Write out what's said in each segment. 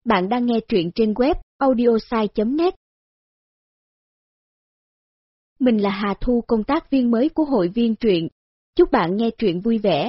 Bạn đang nghe truyện trên web audiosai.net. Mình là Hà Thu, công tác viên mới của hội viên truyện. Chúc bạn nghe truyện vui vẻ.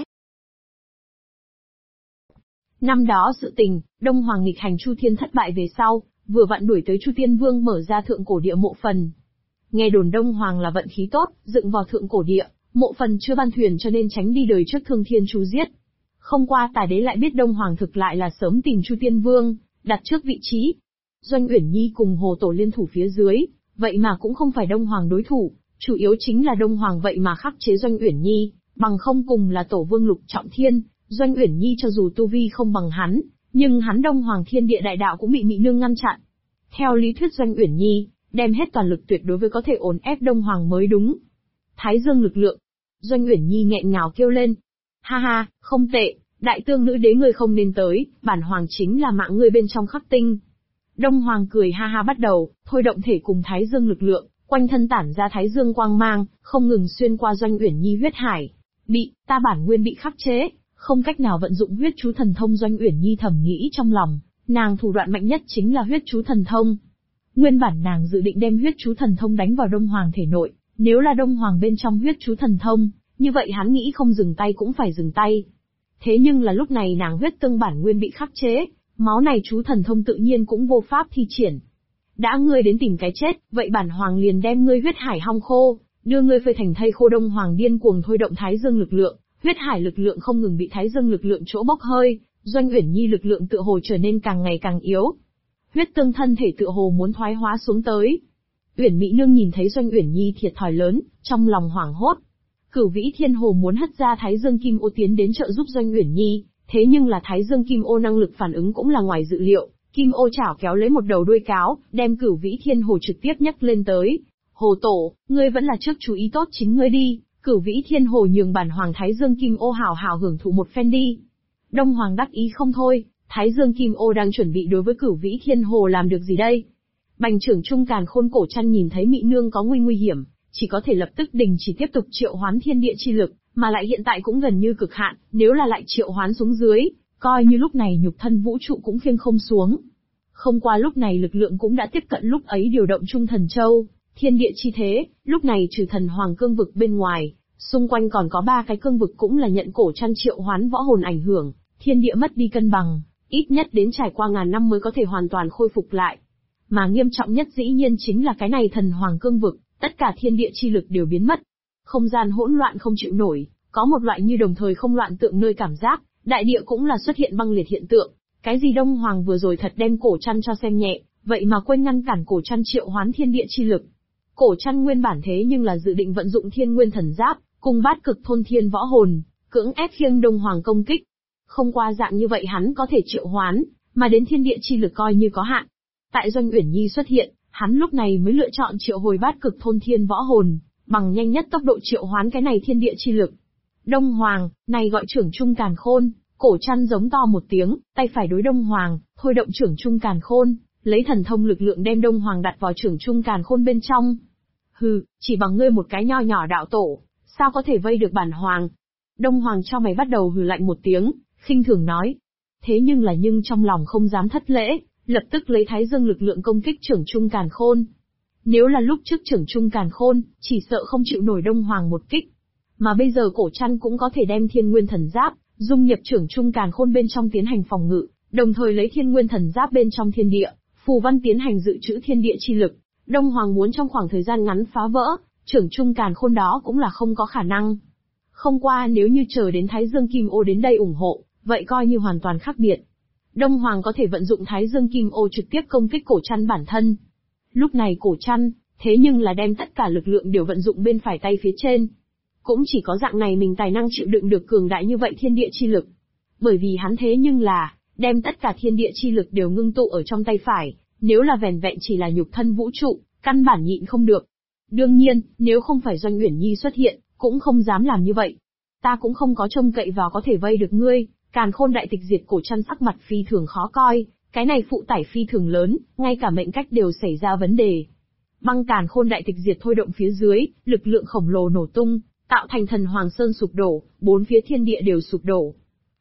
Năm đó sự tình, Đông Hoàng nghịch hành Chu Thiên thất bại về sau, vừa vặn đuổi tới Chu Tiên Vương mở ra thượng cổ địa mộ phần. Nghe đồn Đông Hoàng là vận khí tốt, dựng vào thượng cổ địa, mộ phần chưa ban thuyền cho nên tránh đi đời trước thương thiên chu giết. Không qua Tả Đế lại biết Đông Hoàng thực lại là sớm tìm Chu Tiên Vương, đặt trước vị trí. Doanh Uyển Nhi cùng Hồ Tổ liên thủ phía dưới, vậy mà cũng không phải Đông Hoàng đối thủ, chủ yếu chính là Đông Hoàng vậy mà khắc chế Doanh Uyển Nhi, bằng không cùng là Tổ Vương Lục Trọng Thiên, Doanh Uyển Nhi cho dù tu vi không bằng hắn, nhưng hắn Đông Hoàng Thiên Địa Đại Đạo cũng bị Mị Nương ngăn chặn. Theo lý thuyết Doanh Uyển Nhi, đem hết toàn lực tuyệt đối với có thể ổn ép Đông Hoàng mới đúng. Thái Dương lực lượng. Doanh Uyển Nhi nghẹn ngào kêu lên. Ha ha, không tệ, đại tương nữ đế ngươi không nên tới, bản hoàng chính là mạng ngươi bên trong khắc tinh. Đông Hoàng cười ha ha bắt đầu, thôi động thể cùng Thái Dương lực lượng, quanh thân tản ra Thái Dương quang mang, không ngừng xuyên qua Doanh Uyển Nhi huyết hải. Ta bản nguyên bị khắc chế, không cách nào vận dụng huyết chú thần thông. Doanh Uyển Nhi thầm nghĩ trong lòng, nàng thủ đoạn mạnh nhất chính là huyết chú thần thông. Nguyên bản nàng dự định đem huyết chú thần thông đánh vào Đông Hoàng thể nội, nếu là Đông Hoàng bên trong huyết chú thần thông, như vậy hắn nghĩ không dừng tay cũng phải dừng tay. Thế nhưng là lúc này nàng huyết tương bản nguyên bị khắc chế, máu này chú thần thông tự nhiên cũng vô pháp thi triển. Đã ngươi đến tìm cái chết, vậy bản hoàng liền đem ngươi huyết hải hong khô, đưa ngươi phơi thành thây khô. Đông Hoàng điên cuồng thôi động Thái Dương lực lượng, huyết hải lực lượng không ngừng bị Thái Dương lực lượng chỗ bốc hơi, Doanh Uyển Nhi lực lượng tựa hồ trở nên càng ngày càng yếu. Huyết tương thân thể tựa hồ muốn thoái hóa xuống tới. Uyển Mị Nương nhìn thấy Doanh Uyển Nhi thiệt thòi lớn, trong lòng hoảng hốt. Cửu Vĩ Thiên Hồ muốn hất ra Thái Dương Kim Ô tiến đến trợ giúp Doanh Uyển Nhi, thế nhưng là Thái Dương Kim Ô năng lực phản ứng cũng là ngoài dự liệu, Kim Ô chảo kéo lấy một đầu đuôi cáo, đem Cửu Vĩ Thiên Hồ trực tiếp nhấc lên tới. Hồ Tổ, ngươi vẫn là trước chú ý tốt chính ngươi đi, Cửu Vĩ Thiên Hồ nhường bản hoàng Thái Dương Kim Ô hảo hảo hưởng thụ một phen đi. Đông Hoàng đắc ý không thôi, Thái Dương Kim Ô đang chuẩn bị đối với Cửu Vĩ Thiên Hồ làm được gì đây? Bành trưởng Trung Càn Khôn Cổ Trăn nhìn thấy Mị Nương có nguy hiểm, chỉ có thể lập tức đình chỉ tiếp tục triệu hoán thiên địa chi lực, mà lại hiện tại cũng gần như cực hạn, nếu là lại triệu hoán xuống dưới, coi như lúc này nhục thân vũ trụ cũng khiêng không xuống. Không qua lúc này lực lượng cũng đã tiếp cận lúc ấy điều động Trung Thần Châu, thiên địa chi thế, lúc này trừ Thần Hoàng cương vực bên ngoài, xung quanh còn có 3 cái cương vực cũng là nhận Cổ Trăn triệu hoán võ hồn ảnh hưởng, thiên địa mất đi cân bằng, ít nhất đến trải qua ngàn năm mới có thể hoàn toàn khôi phục lại. Mà nghiêm trọng nhất dĩ nhiên chính là cái này Thần Hoàng cương vực, tất cả thiên địa chi lực đều biến mất. Không gian hỗn loạn không chịu nổi, có một loại như đồng thời không loạn tượng nơi cảm giác, đại địa cũng là xuất hiện băng liệt hiện tượng. Cái gì Đông Hoàng vừa rồi thật đem Cổ Trăn cho xem nhẹ, vậy mà quên ngăn cản Cổ Trăn triệu hoán thiên địa chi lực. Cổ Trăn nguyên bản thế nhưng là dự định vận dụng Thiên Nguyên Thần Giáp, cùng Bát Cực Thôn Thiên võ hồn, cưỡng ép khiêng Đông Hoàng công kích. Không qua dạng như vậy hắn có thể triệu hoán, mà đến thiên địa chi lực coi như có hạn. Tại Doanh Uyển Nhi xuất hiện, hắn lúc này mới lựa chọn triệu hồi Bát Cực Thôn Thiên võ hồn, bằng nhanh nhất tốc độ triệu hoán cái này thiên địa chi lực. Đông Hoàng, này gọi trưởng Trung Càn Khôn, Cổ Trăn giống to một tiếng, tay phải đối Đông Hoàng, thôi động trưởng Trung Càn Khôn, lấy thần thông lực lượng đem Đông Hoàng đặt vào trưởng Trung Càn Khôn bên trong. Hừ, chỉ bằng ngươi một cái nho nhỏ đạo tổ, sao có thể vây được bản hoàng? Đông Hoàng cho mày bắt đầu hừ lạnh một tiếng, khinh thường nói. Thế nhưng trong lòng không dám thất lễ, lập tức lấy Thái Dương lực lượng công kích trưởng Trung Càn Khôn. Nếu là lúc trước trưởng Trung Càn Khôn, chỉ sợ không chịu nổi Đông Hoàng một kích. Mà bây giờ Cổ Trăn cũng có thể đem Thiên Nguyên Thần Giáp, dung nhập trưởng Trung Càn Khôn bên trong tiến hành phòng ngự, đồng thời lấy Thiên Nguyên Thần Giáp bên trong thiên địa, phù văn tiến hành dự trữ thiên địa chi lực. Đông Hoàng muốn trong khoảng thời gian ngắn phá vỡ, trưởng Trung Càn Khôn đó cũng là không có khả năng. Không qua nếu như chờ đến Thái Dương Kim Ô đến đây ủng hộ, vậy coi như hoàn toàn khác biệt. Đông Hoàng có thể vận dụng Thái Dương Kim Ô trực tiếp công kích Cổ Trăn bản thân. Lúc này Cổ Trăn, thế nhưng là đem tất cả lực lượng đều vận dụng bên phải tay phía trên. Cũng chỉ có dạng này mình tài năng chịu đựng được cường đại như vậy thiên địa chi lực. Bởi vì hắn thế nhưng là, đem tất cả thiên địa chi lực đều ngưng tụ ở trong tay phải, nếu là vẻn vẹn chỉ là nhục thân vũ trụ, căn bản nhịn không được. Đương nhiên, nếu không phải Doanh Uyển Nhi xuất hiện, cũng không dám làm như vậy. Ta cũng không có trông cậy vào có thể vây được ngươi. Càn Khôn đại tịch diệt. Cổ Trăn sắc mặt phi thường khó coi, cái này phụ tải phi thường lớn, ngay cả mệnh cách đều xảy ra vấn đề. Băng Càn Khôn đại tịch diệt thôi động phía dưới, lực lượng khổng lồ nổ tung, tạo thành Thần Hoàng Sơn sụp đổ, 4 phía thiên địa đều sụp đổ.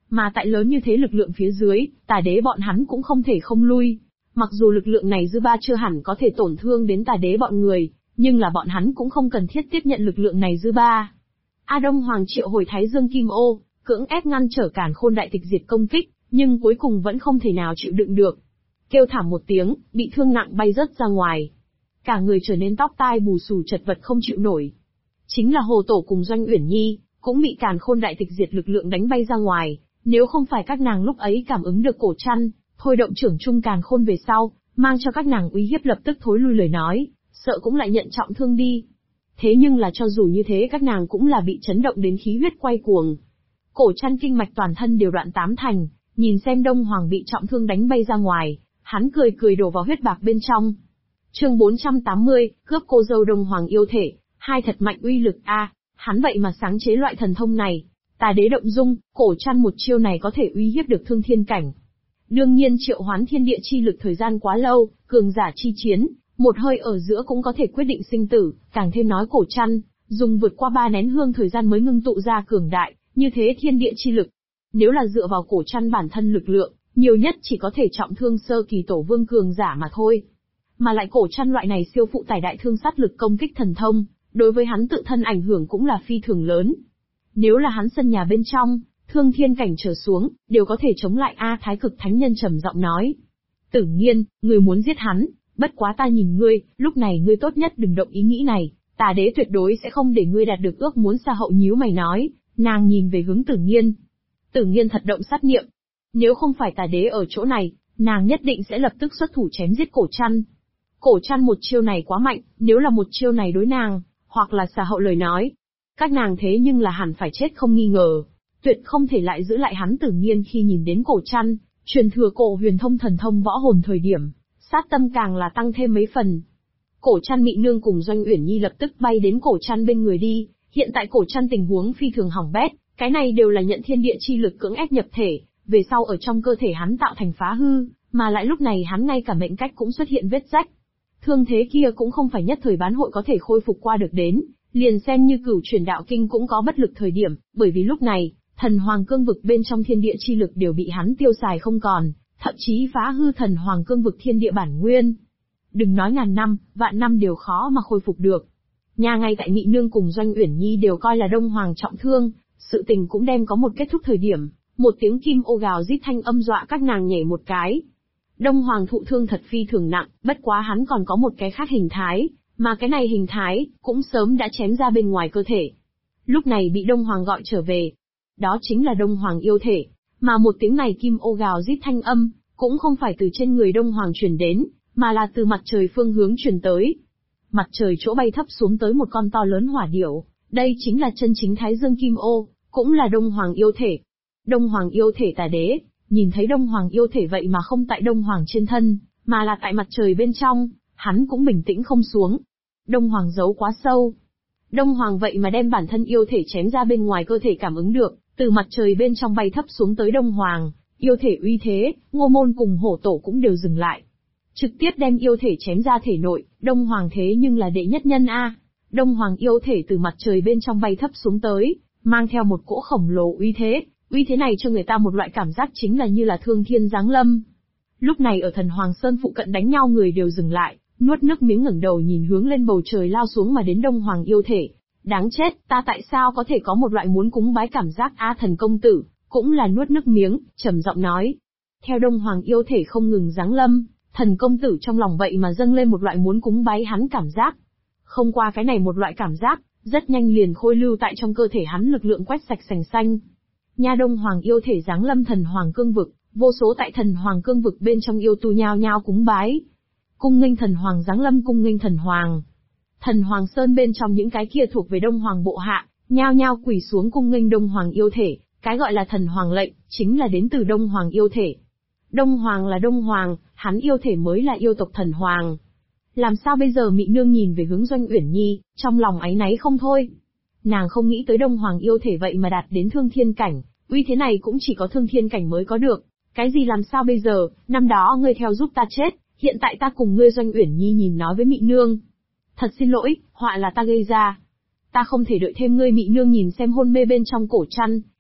Mà tại lớn như thế lực lượng phía dưới, Tà đế bọn hắn cũng không thể không lui. Mặc dù lực lượng này dư ba chưa hẳn có thể tổn thương đến Tà đế bọn người, nhưng là bọn hắn cũng không cần thiết tiếp nhận lực lượng này dư ba. A Đông Hoàng triệu hồi Thái Dương Kim Ô, cưỡng ép ngăn trở Càn Khôn Đại Tịch Diệt công kích, nhưng cuối cùng vẫn không thể nào chịu đựng được. Kêu thảm một tiếng, bị thương nặng bay rớt ra ngoài. Cả người trở nên tóc tai bù xù chật vật không chịu nổi. Chính là Hồ Tổ cùng Doanh Uyển Nhi, cũng bị Càn Khôn Đại Tịch Diệt lực lượng đánh bay ra ngoài, nếu không phải các nàng lúc ấy cảm ứng được cổ trăn, thôi động trưởng trung Càn Khôn về sau, mang cho các nàng uy hiếp lập tức thối lui lời nói, sợ cũng lại nhận trọng thương đi. Thế nhưng là cho dù như thế các nàng cũng là bị chấn động đến khí huyết quay cuồng. Cổ trăn kinh mạch toàn thân đều đoạn tám thành, nhìn xem Đông Hoàng bị trọng thương đánh bay ra ngoài, hắn cười cười đổ vào huyết bạc bên trong. Chương 480, cướp cô dâu Đông Hoàng yêu thể, hai thật mạnh uy lực a, hắn vậy mà sáng chế loại thần thông này. Tà đế động dung, cổ trăn một chiêu này có thể uy hiếp được thương thiên cảnh. Đương nhiên triệu hoán thiên địa chi lực thời gian quá lâu, cường giả chi chiến, một hơi ở giữa cũng có thể quyết định sinh tử, càng thêm nói cổ trăn, dùng vượt qua 3 nén hương thời gian mới ngưng tụ ra cường đại, như thế thiên địa chi lực. Nếu là dựa vào cổ trăn bản thân lực lượng, nhiều nhất chỉ có thể trọng thương sơ kỳ tổ vương cường giả mà thôi. Mà lại cổ trăn loại này siêu phụ tải đại thương sát lực công kích thần thông, đối với hắn tự thân ảnh hưởng cũng là phi thường lớn. Nếu là hắn sân nhà bên trong, thương thiên cảnh trở xuống, đều có thể chống lại a. Thái Cực Thánh Nhân trầm giọng nói. Tử Nghiên, ngươi muốn giết hắn, bất quá ta nhìn ngươi, lúc này ngươi tốt nhất đừng động ý nghĩ này, Tà đế tuyệt đối sẽ không để ngươi đạt được ước muốn. Sa Hậu nhíu mày nói, nàng nhìn về hướng Tử Nghiên. Tử Nghiên thật động sát niệm. Nếu không phải Tà đế ở chỗ này, nàng nhất định sẽ lập tức xuất thủ chém giết cổ trăn. Cổ trăn một chiêu này quá mạnh, nếu là một chiêu này đối nàng, hoặc là Sa Hậu lời nói, các nàng thế nhưng là hẳn phải chết không nghi ngờ, tuyệt không thể lại giữ lại hắn. Tử Nghiên khi nhìn đến cổ trăn, truyền thừa cổ huyền thông thần thông võ hồn thời điểm, sát tâm càng là tăng thêm mấy phần. Cổ trăn Mị Nương cùng Doanh Uyển Nhi lập tức bay đến cổ trăn bên người đi, hiện tại cổ trăn tình huống phi thường hỏng bét, cái này đều là nhận thiên địa chi lực cưỡng ép nhập thể, về sau ở trong cơ thể hắn tạo thành phá hư, mà lại lúc này hắn ngay cả mệnh cách cũng xuất hiện vết rách. Thương thế kia cũng không phải nhất thời bán hội có thể khôi phục qua được đến, liền xem như Cửu Truyền Đạo Kinh cũng có bất lực thời điểm, bởi vì lúc này, thần hoàng cương vực bên trong thiên địa chi lực đều bị hắn tiêu xài không còn, thậm chí phá hư thần hoàng cương vực thiên địa bản nguyên. Đừng nói ngàn năm, vạn năm đều khó mà khôi phục được. Nhà ngay tại Mị Nương cùng Doanh Uyển Nhi đều coi là Đông Hoàng trọng thương, sự tình cũng đem có một kết thúc thời điểm, một tiếng kim ô gào rít thanh âm dọa các nàng nhảy một cái. Đông Hoàng thụ thương thật phi thường nặng, bất quá hắn còn có một cái khác hình thái, mà cái này hình thái, cũng sớm đã chém ra bên ngoài cơ thể. Lúc này bị Đông Hoàng gọi trở về. Đó chính là Đông Hoàng yêu thể, mà một tiếng này kim ô gào rít thanh âm, cũng không phải từ trên người Đông Hoàng truyền đến, mà là từ mặt trời phương hướng truyền tới. Mặt trời chỗ bay thấp xuống tới một con to lớn hỏa điểu, đây chính là chân chính Thái Dương Kim Ô, cũng là Đông Hoàng yêu thể. Đông Hoàng yêu thể Tà đế, nhìn thấy Đông Hoàng yêu thể vậy mà không tại Đông Hoàng trên thân, mà là tại mặt trời bên trong, hắn cũng bình tĩnh không xuống. Đông Hoàng giấu quá sâu. Đông Hoàng vậy mà đem bản thân yêu thể chém ra bên ngoài cơ thể cảm ứng được, từ mặt trời bên trong bay thấp xuống tới Đông Hoàng, yêu thể uy thế, Ngô Môn cùng Hổ Tổ cũng đều dừng lại. Trực tiếp đem yêu thể chém ra thể nội, Đông Hoàng thế nhưng là đệ nhất nhân a. Đông Hoàng yêu thể từ mặt trời bên trong bay thấp xuống tới, mang theo một cỗ khổng lồ uy thế này cho người ta một loại cảm giác chính là như là thương thiên giáng lâm. Lúc này ở Thần Hoàng Sơn phụ cận đánh nhau người đều dừng lại, nuốt nước miếng ngẩng đầu nhìn hướng lên bầu trời lao xuống mà đến Đông Hoàng yêu thể. Đáng chết, ta tại sao có thể có một loại muốn cúng bái cảm giác a. Thần công tử, cũng là nuốt nước miếng, trầm giọng nói. Theo Đông Hoàng yêu thể không ngừng giáng lâm, thần công tử trong lòng vậy mà dâng lên một loại muốn cúng bái hắn cảm giác. Không qua cái này một loại cảm giác, rất nhanh liền khôi lưu tại trong cơ thể hắn lực lượng quét sạch sành xanh. Nha Đông Hoàng yêu thể giáng lâm thần hoàng cương vực, vô số tại thần hoàng cương vực bên trong yêu tu nhao nhao cúng bái. Cung nghênh thần hoàng giáng lâm, cung nghênh thần hoàng. Thần Hoàng Sơn bên trong những cái kia thuộc về Đông Hoàng bộ hạ, nhao nhao quỳ xuống cung nghênh Đông Hoàng yêu thể, cái gọi là thần hoàng lệnh, chính là đến từ Đông Hoàng yêu thể. Đông Hoàng là Đông Hoàng, hắn yêu thể mới là yêu tộc thần hoàng. Làm sao bây giờ? Mị Nương nhìn về hướng Doanh Uyển Nhi, trong lòng áy náy không thôi. Nàng không nghĩ tới Đông Hoàng yêu thể vậy mà đạt đến thương thiên cảnh, uy thế này cũng chỉ có thương thiên cảnh mới có được. Cái gì làm sao bây giờ, năm đó ngươi theo giúp ta chết, hiện tại ta cùng ngươi. Doanh Uyển Nhi nhìn nói với Mị Nương. Thật xin lỗi, họa là ta gây ra. Ta không thể đợi thêm ngươi. Mị Nương nhìn xem hôn mê bên trong cổ trăn,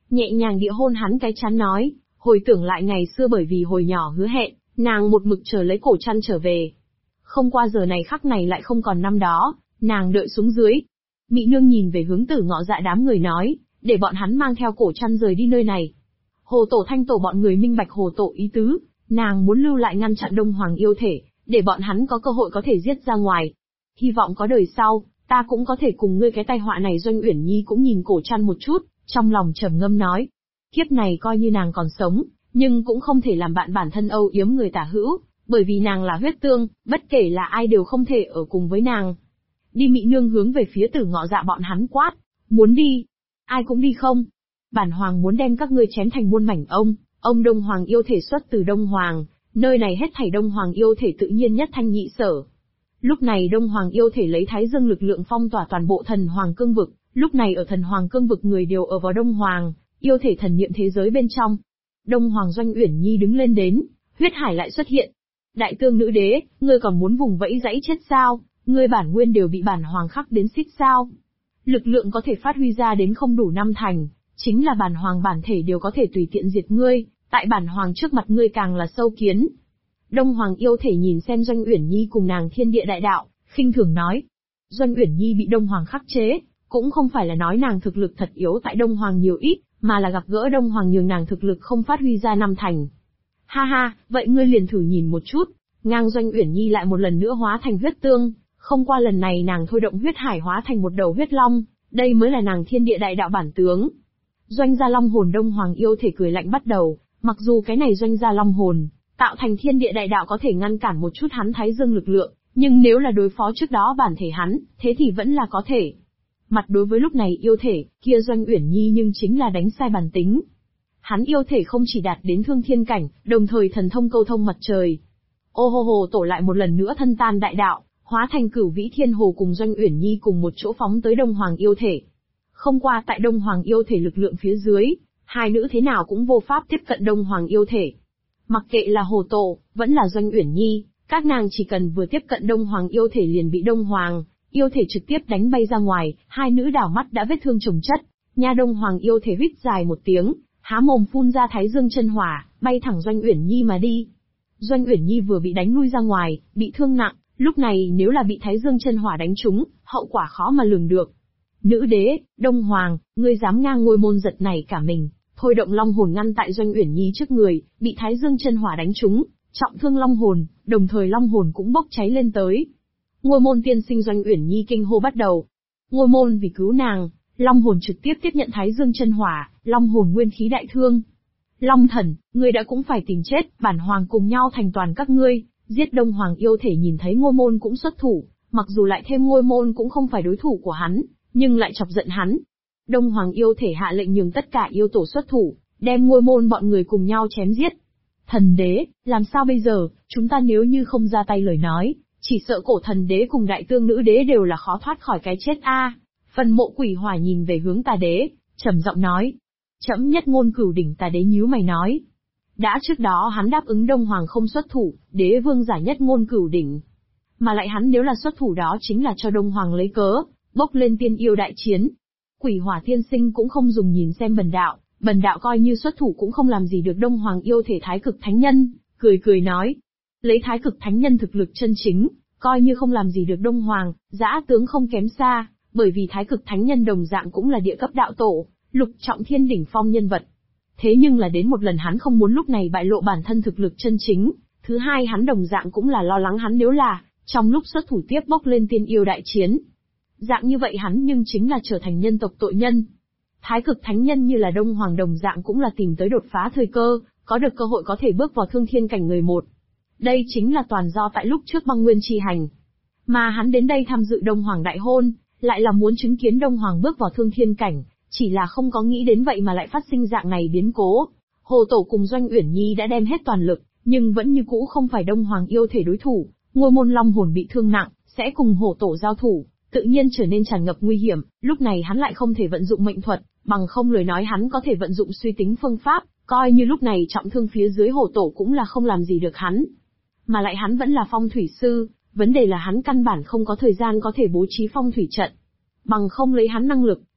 nhẹ nhàng địa hôn hắn cái trán nói, hồi tưởng lại ngày xưa bởi vì hồi nhỏ hứa hẹn, nàng một mực chờ lấy cổ trăn trở về. Không qua giờ này khắc này lại không còn năm đó, nàng đợi xuống dưới. Mị nương nhìn về hướng Tử Ngọ Dạ đám người nói, để bọn hắn mang theo cổ trăn rời đi nơi này. Hồ Tổ Thanh Tổ bọn người minh bạch Hồ Tổ ý tứ, nàng muốn lưu lại ngăn chặn Đông Hoàng yêu thể, để bọn hắn có cơ hội có thể giết ra ngoài. Hy vọng có đời sau, ta cũng có thể cùng ngươi cái tai họa này. Doanh Uyển Nhi cũng nhìn cổ trăn một chút, trong lòng trầm ngâm nói, kiếp này coi như nàng còn sống, nhưng cũng không thể làm bạn bản thân âu yếm người tả hữu, bởi vì nàng là huyết tương, bất kể là ai đều không thể ở cùng với nàng. Đi. Mị nương hướng về phía Tử Ngọ Dạ bọn hắn quát, muốn đi, ai cũng đi không? Bản hoàng muốn đem các ngươi chém thành muôn mảnh. Ông Đông Hoàng yêu thể xuất từ Đông Hoàng, nơi này hết thảy Đông Hoàng yêu thể tự nhiên nhất thanh nhị sở. Lúc này Đông Hoàng yêu thể lấy Thái Dương lực lượng phong tỏa toàn bộ Thần Hoàng cương vực, lúc này ở Thần Hoàng cương vực người đều ở vào Đông Hoàng, yêu thể thần niệm thế giới bên trong. Đông Hoàng Doanh Uyển Nhi đứng lên đến, huyết hải lại xuất hiện. Đại tương nữ đế, ngươi còn muốn vùng vẫy dãy chết sao? Ngươi bản nguyên đều bị bản hoàng khắc đến xít sao? Lực lượng có thể phát huy ra đến không đủ năm thành, chính là bản hoàng bản thể đều có thể tùy tiện diệt ngươi, tại bản hoàng trước mặt ngươi càng là sâu kiến. Đông Hoàng yêu thể nhìn xem Doanh Uyển Nhi cùng nàng thiên địa đại đạo, khinh thường nói. Doanh Uyển Nhi bị Đông Hoàng khắc chế, cũng không phải là nói nàng thực lực thật yếu tại Đông Hoàng nhiều ít, mà là gặp gỡ Đông Hoàng nhường nàng thực lực không phát huy ra năm thành. Ha ha, vậy ngươi liền thử nhìn một chút. Ngang Doanh Uyển Nhi lại một lần nữa hóa thành huyết tương, không qua lần này nàng thôi động huyết hải hóa thành một đầu huyết long, đây mới là nàng thiên địa đại đạo bản tướng. Doanh gia long hồn. Đông Hoàng yêu thể cười lạnh bắt đầu, mặc dù cái này doanh gia long hồn, tạo thành thiên địa đại đạo có thể ngăn cản một chút hắn Thái Dương lực lượng, nhưng nếu là đối phó trước đó bản thể hắn, thế thì vẫn là có thể. Mặt đối với lúc này yêu thể, kia Doanh Uyển Nhi nhưng chính là đánh sai bản tính. Hắn yêu thể không chỉ đạt đến thương thiên cảnh, đồng thời thần thông câu thông mặt trời. Ô hô hồ Tổ lại một lần nữa thân tan đại đạo, hóa thành Cửu Vĩ Thiên Hồ cùng Doanh Uyển Nhi cùng một chỗ phóng tới Đông Hoàng yêu thể. Không qua tại Đông Hoàng yêu thể lực lượng phía dưới, hai nữ thế nào cũng vô pháp tiếp cận Đông Hoàng yêu thể. Mặc kệ là Hồ Tổ, vẫn là Doanh Uyển Nhi, các nàng chỉ cần vừa tiếp cận Đông Hoàng yêu thể liền bị Đông Hoàng yêu thể trực tiếp đánh bay ra ngoài, hai nữ đảo mắt đã vết thương chồng chất. Nha. Đông Hoàng yêu thể huýt dài một tiếng, há mồm phun ra Thái Dương chân hỏa, bay thẳng Doanh Uyển Nhi mà đi. Doanh Uyển Nhi vừa bị đánh lui ra ngoài, bị thương nặng, lúc này nếu là bị Thái Dương chân hỏa đánh trúng, hậu quả khó mà lường được. Nữ đế, Đông Hoàng, ngươi dám ngang ngôi môn giật này cả mình, thôi động long hồn ngăn tại Doanh Uyển Nhi trước người, bị Thái Dương chân hỏa đánh trúng, trọng thương long hồn, đồng thời long hồn cũng bốc cháy lên tới. Ngôi môn tiên sinh. Doanh Uyển Nhi kinh hô bắt đầu. Ngôi môn vì cứu nàng, long hồn trực tiếp tiếp nhận Thái Dương chân hỏa, long hồn nguyên khí đại thương. Long thần, ngươi đã cũng phải tìm chết, bản hoàng cùng nhau thành toàn các ngươi, giết Đông Hoàng yêu thể. Nhìn thấy ngôi môn cũng xuất thủ, mặc dù lại thêm ngôi môn cũng không phải đối thủ của hắn, nhưng lại chọc giận hắn. Đông Hoàng yêu thể hạ lệnh nhường tất cả yêu tổ xuất thủ, đem ngôi môn bọn người cùng nhau chém giết. Thần đế, làm sao bây giờ, chúng ta nếu như không ra tay lời nói, chỉ sợ cổ thần đế cùng đại tương nữ đế đều là khó thoát khỏi cái chết a. Phần Mộ Quỷ Hỏa nhìn về hướng Tà đế, trầm giọng nói. Trẫm Nhất Ngôn Cửu Đỉnh. Tà đế nhíu mày nói. Đã trước đó hắn đáp ứng Đông Hoàng không xuất thủ, đế vương giả Nhất Ngôn Cửu Đỉnh. Mà lại hắn nếu là xuất thủ đó chính là cho Đông Hoàng lấy cớ, bốc lên tiên yêu đại chiến. Quỷ Hỏa tiên sinh cũng không dùng nhìn xem bần đạo coi như xuất thủ cũng không làm gì được Đông Hoàng yêu thể. Thái Cực Thánh Nhân, cười nói. Lấy Thái Cực Thánh Nhân thực lực chân chính, coi như không làm gì được Đông Hoàng, dã tướng không kém xa, bởi vì Thái Cực Thánh Nhân đồng dạng cũng là địa cấp đạo tổ, lục trọng thiên đỉnh phong nhân vật. Thế nhưng là đến một lần hắn không muốn lúc này bại lộ bản thân thực lực chân chính, thứ hai hắn đồng dạng cũng là lo lắng hắn nếu là, trong lúc xuất thủ tiếp bốc lên tiên yêu đại chiến. Dạng như vậy hắn nhưng chính là trở thành nhân tộc tội nhân. Thái Cực Thánh Nhân như là Đông Hoàng đồng dạng cũng là tìm tới đột phá thời cơ, có được cơ hội có thể bước vào thương thiên cảnh người một. Đây chính là toàn do tại lúc trước băng nguyên chi hành. Mà hắn đến đây tham dự Đông Hoàng đại hôn, lại là muốn chứng kiến Đông Hoàng bước vào thương thiên cảnh, chỉ là không có nghĩ đến vậy mà lại phát sinh dạng này biến cố. Hồ Tổ cùng Doanh Uyển Nhi đã đem hết toàn lực, nhưng vẫn như cũ không phải Đông Hoàng yêu thể đối thủ, ngôi môn long hồn bị thương nặng, sẽ cùng Hồ Tổ giao thủ, tự nhiên trở nên tràn ngập nguy hiểm, lúc này hắn lại không thể vận dụng mệnh thuật, bằng không lời nói hắn có thể vận dụng suy tính phương pháp, coi như lúc này trọng thương phía dưới Hồ Tổ cũng là không làm gì được hắn. Mà lại hắn vẫn là phong thủy sư, vấn đề là hắn căn bản không có thời gian có thể bố trí phong thủy trận. Bằng không lấy hắn năng lực,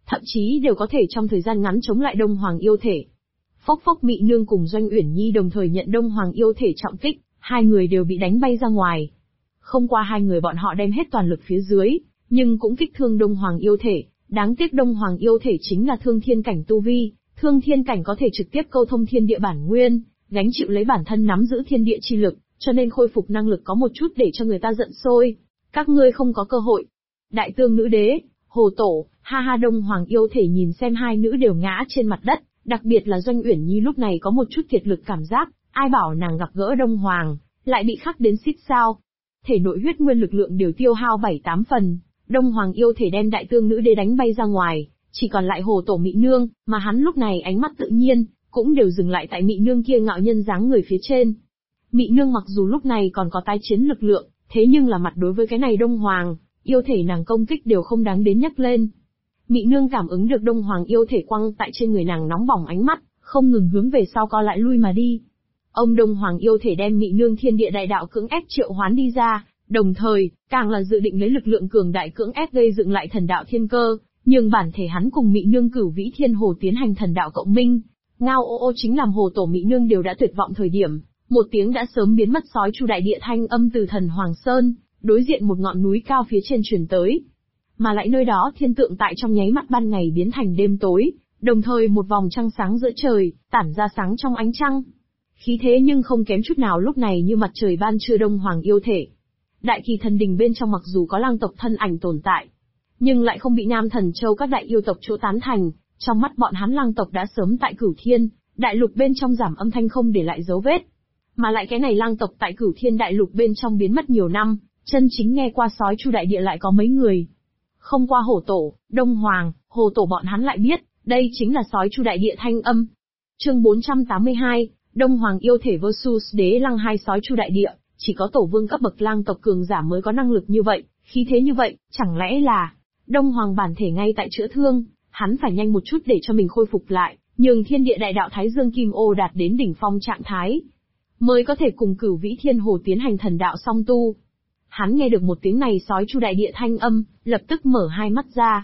thậm chí đều có thể trong thời gian ngắn chống lại Đông Hoàng yêu thể. Phốc phốc Mị Nương cùng Doanh Uyển Nhi đồng thời nhận Đông Hoàng yêu thể trọng kích, hai người đều bị đánh bay ra ngoài. Không qua hai người bọn họ đem hết toàn lực phía dưới, nhưng cũng kích thương Đông Hoàng yêu thể, đáng tiếc Đông Hoàng yêu thể chính là thương thiên cảnh tu vi, thương thiên cảnh có thể trực tiếp câu thông thiên địa bản nguyên, gánh chịu lấy bản thân nắm giữ thiên địa chi lực, cho nên khôi phục năng lực có một chút để cho người ta giận sôi. Các ngươi không có cơ hội. Đại tương nữ đế, Hồ Tổ, ha ha. Đông Hoàng yêu thể nhìn xem hai nữ đều ngã trên mặt đất, đặc biệt là Doanh Uyển Nhi lúc này có một chút kiệt lực cảm giác, ai bảo nàng gặp gỡ Đông Hoàng, lại bị khắc đến xít sao. Thể nội huyết nguyên lực lượng đều tiêu hao 7-8 phần, Đông Hoàng yêu thể đem đại tương nữ đế đánh bay ra ngoài, chỉ còn lại Hồ Tổ Mị Nương, mà hắn lúc này ánh mắt tự nhiên, cũng đều dừng lại tại Mị Nương kia ngạo nhân dáng người phía trên. Mị Nương mặc dù lúc này còn có tái chiến lực lượng, thế nhưng là mặt đối với cái này Đông Hoàng, yêu thể nàng công kích đều không đáng đến nhắc lên. Mị Nương cảm ứng được Đông Hoàng yêu thể quăng tại trên người nàng nóng bỏng ánh mắt, không ngừng hướng về sau co lại lui mà đi. Ông Đông Hoàng yêu thể đem Mị Nương thiên địa đại đạo cưỡng ép triệu hoán đi ra, đồng thời, càng là dự định lấy lực lượng cường đại cưỡng ép gây dựng lại thần đạo thiên cơ, nhưng bản thể hắn cùng Mị Nương Cửu Vĩ Thiên Hồ tiến hành thần đạo cộng minh. Ngao ô ô chính làm Hồ Tổ Mị Nương đều đã tuyệt vọng thời điểm, một tiếng đã sớm biến mất sói chu đại địa thanh âm từ Thần Hoàng Sơn, đối diện một ngọn núi cao phía trên truyền tới. Mà lại nơi đó thiên tượng tại trong nháy mắt ban ngày biến thành đêm tối, đồng thời một vòng trăng sáng giữa trời, tản ra sáng trong ánh trăng. Khí thế nhưng không kém chút nào lúc này như mặt trời ban trưa Đông Hoàng yêu thể. Đại Kỳ Thần Đình bên trong mặc dù có lang tộc thân ảnh tồn tại, nhưng lại không bị Nam Thần Châu các đại yêu tộc chỗ tán thành, trong mắt bọn hắn lang tộc đã sớm tại Cửu Thiên Đại Lục bên trong giảm âm thanh không để lại dấu vết. Mà lại cái này lang tộc tại Cửu Thiên Đại Lục bên trong biến mất nhiều năm, chân chính nghe qua sói chu đại địa lại có mấy người. Không qua Hổ Tổ, Đông Hoàng, Hồ Tổ bọn hắn lại biết, đây chính là sói chu đại địa thanh âm. Chương 482, Đông Hoàng yêu thể vs Đế Lăng hai sói chu đại địa, chỉ có tổ vương cấp bậc lang tộc cường giả mới có năng lực như vậy, khí thế như vậy, chẳng lẽ là Đông Hoàng bản thể ngay tại chữa thương, hắn phải nhanh một chút để cho mình khôi phục lại, nhường thiên địa đại đạo Thái Dương Kim Ô đạt đến đỉnh phong trạng thái, mới có thể cùng Cửu Vĩ Thiên Hồ tiến hành thần đạo song tu. Hắn nghe được một tiếng này sói chu đại địa thanh âm, lập tức mở hai mắt ra.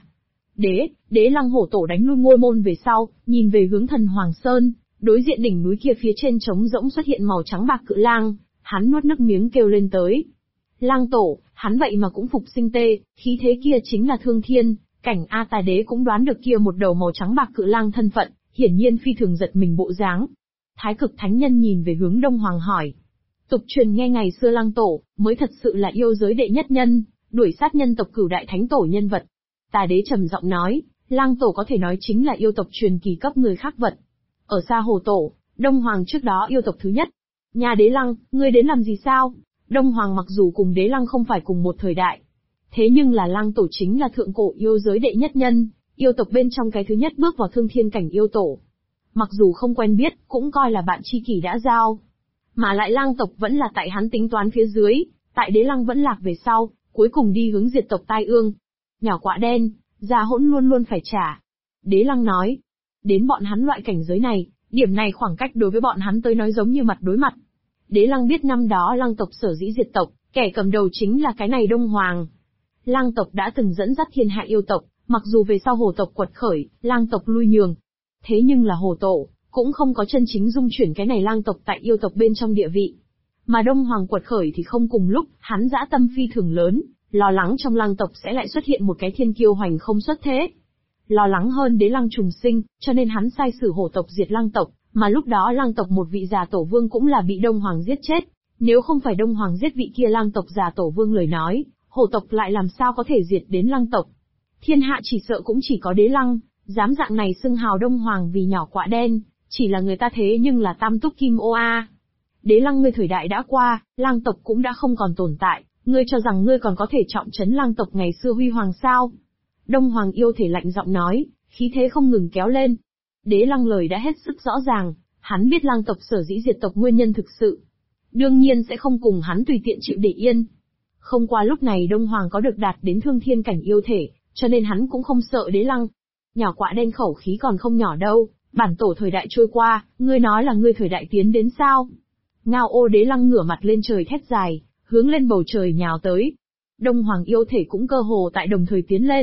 Đế Lăng Hổ Tổ đánh lui Ngôi Môn về sau, nhìn về hướng Thần Hoàng Sơn, đối diện đỉnh núi kia phía trên trống rỗng xuất hiện màu trắng bạc cự lang, hắn nuốt nước miếng kêu lên tới. Lang Tổ, hắn vậy mà cũng phục sinh tê, khí thế kia chính là thương thiên, cảnh A Tà Đế cũng đoán được kia một đầu màu trắng bạc cự lang thân phận, hiển nhiên phi thường giật mình bộ dáng. Thái Cực Thánh Nhân nhìn về hướng Đông Hoàng hỏi. Tục truyền nghe ngày xưa Lang Tổ, mới thật sự là yêu giới đệ nhất nhân, đuổi sát nhân tộc Cửu Đại Thánh Tổ nhân vật. Tà Đế trầm giọng nói, Lang Tổ có thể nói chính là yêu tộc truyền kỳ cấp người khác vật. Ở xa Hồ Tổ, Đông Hoàng trước đó yêu tộc thứ nhất. Nhà Đế Lăng, ngươi đến làm gì sao? Đông Hoàng mặc dù cùng Đế Lăng không phải cùng một thời đại, thế nhưng là Lang Tổ chính là thượng cổ yêu giới đệ nhất nhân, yêu tộc bên trong cái thứ nhất bước vào thương thiên cảnh yêu tổ. Mặc dù không quen biết, cũng coi là bạn tri kỷ đã giao. Mà lại Lang tộc vẫn là tại hắn tính toán phía dưới, tại Đế Lăng vẫn lạc về sau, cuối cùng đi hướng diệt tộc tai ương. Nhỏ quạ đen, già hỗn luôn luôn phải trả. Đế Lăng nói, đến bọn hắn loại cảnh giới này, điểm này khoảng cách đối với bọn hắn tới nói giống như mặt đối mặt. Đế Lăng biết năm đó Lang tộc sở dĩ diệt tộc, kẻ cầm đầu chính là cái này Đông Hoàng. Lang tộc đã từng dẫn dắt thiên hạ yêu tộc, mặc dù về sau Hồ tộc quật khởi, Lang tộc lui nhường. Thế nhưng là Hồ Tổ, cũng không có chân chính dung chuyển cái này Lang tộc tại yêu tộc bên trong địa vị. Mà Đông Hoàng quật khởi thì không cùng lúc, hắn dã tâm phi thường lớn, lo lắng trong Lang tộc sẽ lại xuất hiện một cái thiên kiêu hoành không xuất thế. Lo lắng hơn Đế Lăng trùng sinh, cho nên hắn sai sử Hổ tộc diệt Lang tộc, mà lúc đó Lang tộc một vị già tổ vương cũng là bị Đông Hoàng giết chết. Nếu không phải Đông Hoàng giết vị kia Lang tộc già tổ vương lời nói, Hổ tộc lại làm sao có thể diệt đến Lang tộc. Thiên hạ chỉ sợ cũng chỉ có Đế Lăng, dám dạng này xưng hào Đông Hoàng vì nhỏ quạ đen, chỉ là người ta thế nhưng là tam túc kim ô a. Đế Lăng ngươi thời đại đã qua, Lang tộc cũng đã không còn tồn tại, ngươi cho rằng ngươi còn có thể trọng trấn Lang tộc ngày xưa huy hoàng sao? Đông Hoàng yêu thể lạnh giọng nói, khí thế không ngừng kéo lên. Đế Lăng lời đã hết sức rõ ràng, hắn biết Lang tộc sở dĩ diệt tộc nguyên nhân thực sự. Đương nhiên sẽ không cùng hắn tùy tiện chịu để yên. Không qua lúc này Đông Hoàng có được đạt đến thương thiên cảnh yêu thể, cho nên hắn cũng không sợ Đế Lăng. Nhỏ quạ đen khẩu khí còn không nhỏ đâu, bản tổ thời đại trôi qua, ngươi nói là ngươi thời đại tiến đến sao? Ngao ô. Đế Lăng ngửa mặt lên trời thét dài, hướng lên bầu trời nhào tới. Đông Hoàng yêu thể cũng cơ hồ tại đồng thời tiến lên,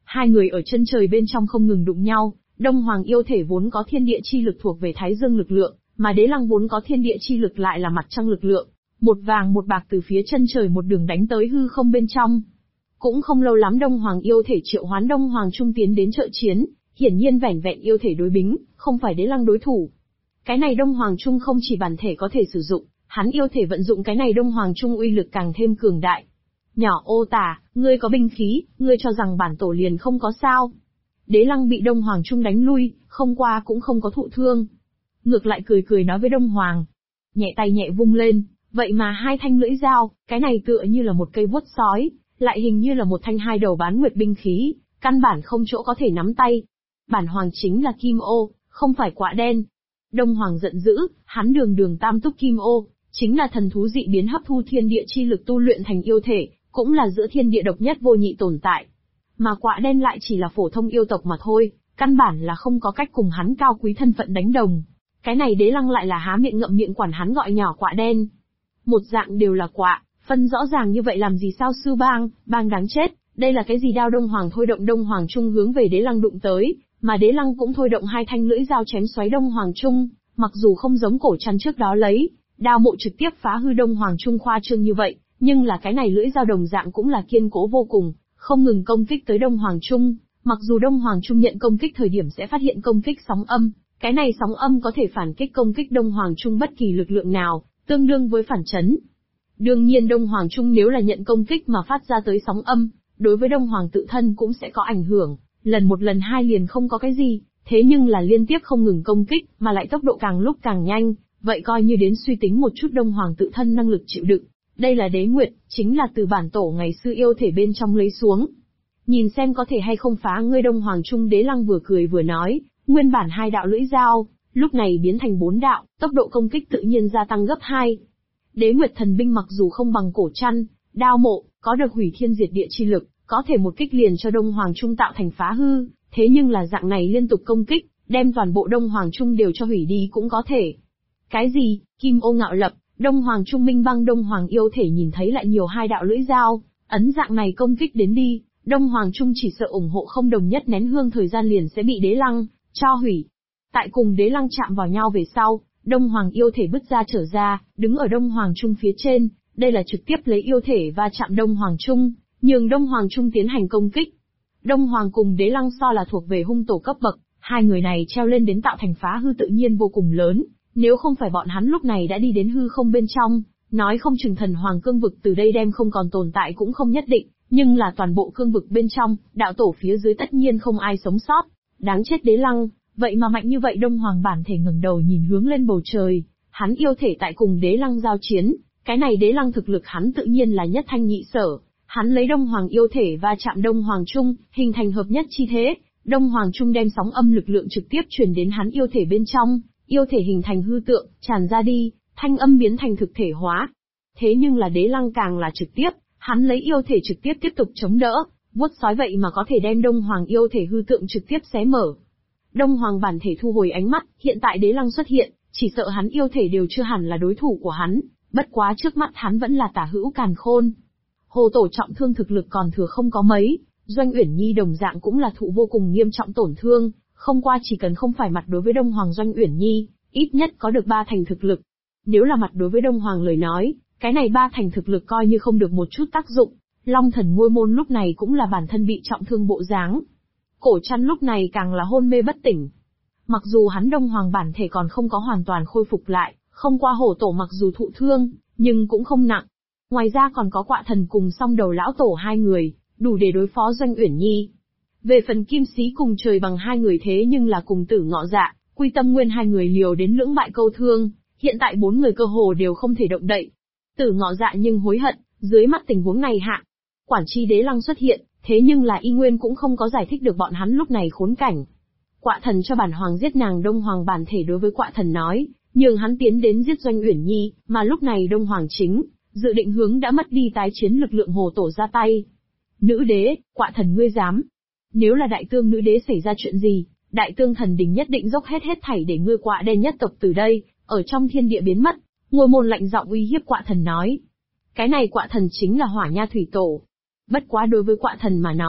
Hai người ở chân trời bên trong không ngừng đụng nhau, Đông Hoàng yêu thể vốn có thiên địa chi lực thuộc về Thái Dương lực lượng, mà Đế Lăng vốn có thiên địa chi lực lại là mặt trăng lực lượng. Một vàng một bạc từ phía chân trời một đường đánh tới hư không bên trong. Cũng không lâu lắm Đông Hoàng yêu thể triệu hoán Đông Hoàng Trung tiến đến trợ chiến, hiển nhiên vẻn vẹn yêu thể đối bính, không phải Đế Lăng đối thủ. Cái này Đông Hoàng Trung không chỉ bản thể có thể sử dụng, hắn yêu thể vận dụng cái này Đông Hoàng Trung uy lực càng thêm cường đại. Nhỏ Ô Tả, ngươi có binh khí, ngươi cho rằng bản tổ liền không có sao. Đế Lăng bị Đông Hoàng Trung đánh lui, không qua cũng không có thụ thương. Ngược lại cười cười nói với Đông Hoàng. Nhẹ tay nhẹ vung lên, vậy mà hai thanh lưỡi dao, cái này tựa như là một cây vuốt sói, lại hình như là một thanh hai đầu bán nguyệt binh khí, căn bản không chỗ có thể nắm tay. Bản hoàng chính là Kim Ô, không phải Quạ Đen. Đông Hoàng giận dữ, hắn đường tam túc Kim Ô, chính là thần thú dị biến hấp thu thiên địa chi lực tu luyện thành yêu thể, cũng là giữa thiên địa độc nhất vô nhị tồn tại. Mà Quạ Đen lại chỉ là phổ thông yêu tộc mà thôi, căn bản là không có cách cùng hắn cao quý thân phận đánh đồng. Cái này Đế Lăng lại là há miệng ngậm miệng quản hắn gọi nhỏ Quạ Đen. Một dạng đều là quạ, phân rõ ràng như vậy làm gì sao sư bang, bang đáng chết, đây là cái gì đao Đông Hoàng thôi động Đông Hoàng Trung hướng về Đế Lăng đụng tới, mà Đế Lăng cũng thôi động hai thanh lưỡi dao chém xoáy Đông Hoàng Trung, mặc dù không giống cổ chăn trước đó lấy, đao mộ trực tiếp phá hư Đông Hoàng Trung khoa trương như vậy, nhưng là cái này lưỡi dao đồng dạng cũng là kiên cố vô cùng, không ngừng công kích tới Đông Hoàng Trung, mặc dù Đông Hoàng Trung nhận công kích thời điểm sẽ phát hiện công kích sóng âm, cái này sóng âm có thể phản kích công kích Đông Hoàng Trung bất kỳ lực lượng nào, tương đương với phản chấn. Đương nhiên Đông Hoàng Trung nếu là nhận công kích mà phát ra tới sóng âm, đối với Đông Hoàng tự thân cũng sẽ có ảnh hưởng, lần một lần hai liền không có cái gì, thế nhưng là liên tiếp không ngừng công kích, mà lại tốc độ càng lúc càng nhanh, vậy coi như đến suy tính một chút Đông Hoàng tự thân năng lực chịu đựng. Đây là đế nguyệt, chính là từ bản tổ ngày xưa yêu thể bên trong lấy xuống. Nhìn xem có thể hay không phá ngươi Đông Hoàng Trung. Đế Lăng vừa cười vừa nói, nguyên bản hai đạo lưỡi dao, lúc này biến thành 4 đạo, tốc độ công kích tự nhiên gia tăng gấp 2. Đế Nguyệt thần binh mặc dù không bằng cổ chăn, đao mộ, có được hủy thiên diệt địa chi lực, có thể một kích liền cho Đông Hoàng Trung tạo thành phá hư, thế nhưng là dạng này liên tục công kích, đem toàn bộ Đông Hoàng Trung đều cho hủy đi cũng có thể. Cái gì? Kim Ô ngạo lập, Đông Hoàng Trung minh băng Đông Hoàng yêu thể nhìn thấy lại nhiều hai đạo lưỡi dao, ấn dạng này công kích đến đi, Đông Hoàng Trung chỉ sợ ủng hộ không đồng nhất nén hương thời gian liền sẽ bị Đế Lăng cho hủy. Tại cùng Đế Lăng chạm vào nhau về sau, Đông Hoàng yêu thể bứt ra trở ra, đứng ở Đông Hoàng Trung phía trên, đây là trực tiếp lấy yêu thể va chạm Đông Hoàng Trung, nhường Đông Hoàng Trung tiến hành công kích. Đông Hoàng cùng Đế Lăng so là thuộc về hung tổ cấp bậc, hai người này treo lên đến tạo thành phá hư tự nhiên vô cùng lớn, nếu không phải bọn hắn lúc này đã đi đến hư không bên trong, nói không chừng thần hoàng cương vực từ đây đem không còn tồn tại cũng không nhất định, nhưng là toàn bộ cương vực bên trong, đạo tổ phía dưới tất nhiên không ai sống sót. Đáng chết Đế Lăng, vậy mà mạnh như vậy. Đông Hoàng bản thể ngẩng đầu nhìn hướng lên bầu trời, hắn yêu thể tại cùng Đế Lăng giao chiến, cái này Đế Lăng thực lực hắn tự nhiên là nhất thanh nhị sở, hắn lấy Đông Hoàng yêu thể va chạm Đông Hoàng Trung, hình thành hợp nhất chi thế, Đông Hoàng Trung đem sóng âm lực lượng trực tiếp truyền đến hắn yêu thể bên trong, yêu thể hình thành hư tượng, tràn ra đi, thanh âm biến thành thực thể hóa. Thế nhưng là Đế Lăng càng là trực tiếp, hắn lấy yêu thể trực tiếp tục chống đỡ, vuốt sói vậy mà có thể đem Đông Hoàng yêu thể hư tượng trực tiếp xé mở. Đông Hoàng bản thể thu hồi ánh mắt, hiện tại Đế Lăng xuất hiện, chỉ sợ hắn yêu thể đều chưa hẳn là đối thủ của hắn, bất quá trước mắt hắn vẫn là tả hữu càn khôn. Hồ tổ trọng thương thực lực còn thừa không có mấy, Doanh Uyển Nhi đồng dạng cũng là thụ vô cùng nghiêm trọng tổn thương, không qua chỉ cần không phải mặt đối với Đông Hoàng Doanh Uyển Nhi, ít nhất có được 3 thành thực lực. Nếu là mặt đối với Đông Hoàng lời nói, cái này 3 thành thực lực coi như không được một chút tác dụng. Long Thần Ngôi Môn lúc này cũng là bản thân bị trọng thương bộ dáng. Cổ Chăn lúc này càng là hôn mê bất tỉnh. Mặc dù hắn Đông Hoàng bản thể còn không có hoàn toàn khôi phục lại, không qua hổ tổ mặc dù thụ thương, nhưng cũng không nặng. Ngoài ra còn có Quạ Thần cùng Song Đầu lão tổ hai người, đủ để đối phó Doanh Uyển Nhi. Về phần Kim Sĩ cùng Trời Bằng hai người thế nhưng là cùng Tử Ngọ Dạ, Quy Tâm Nguyên hai người liều đến lưỡng bại câu thương, hiện tại 4 người cơ hồ đều không thể động đậy. Tử Ngọ Dạ nhưng hối hận, dưới mắt tình huống này hạ, Quản Chi Đế Lăng xuất hiện, thế nhưng là y nguyên cũng không có giải thích được bọn hắn lúc này khốn cảnh. Quạ Thần cho bản hoàng giết nàng. Đông Hoàng bản thể đối với Quạ Thần nói, nhường hắn tiến đến giết Doanh Uyển Nhi, mà lúc này Đông Hoàng chính dự định hướng đã mất đi tái chiến lực lượng hồ tổ ra tay. Nữ đế, Quạ Thần ngươi dám? Nếu là Đại Tương nữ đế xảy ra chuyện gì, Đại Tương thần đình nhất định dốc hết thảy để ngươi Quạ Đen nhất tộc từ đây, ở trong thiên địa biến mất. Ngôi Môn lạnh giọng uy hiếp Quạ Thần nói. Cái này Quạ Thần chính là Hỏa Nha Thủy Tổ. Bất quá đối với Quạ Thần mà nói,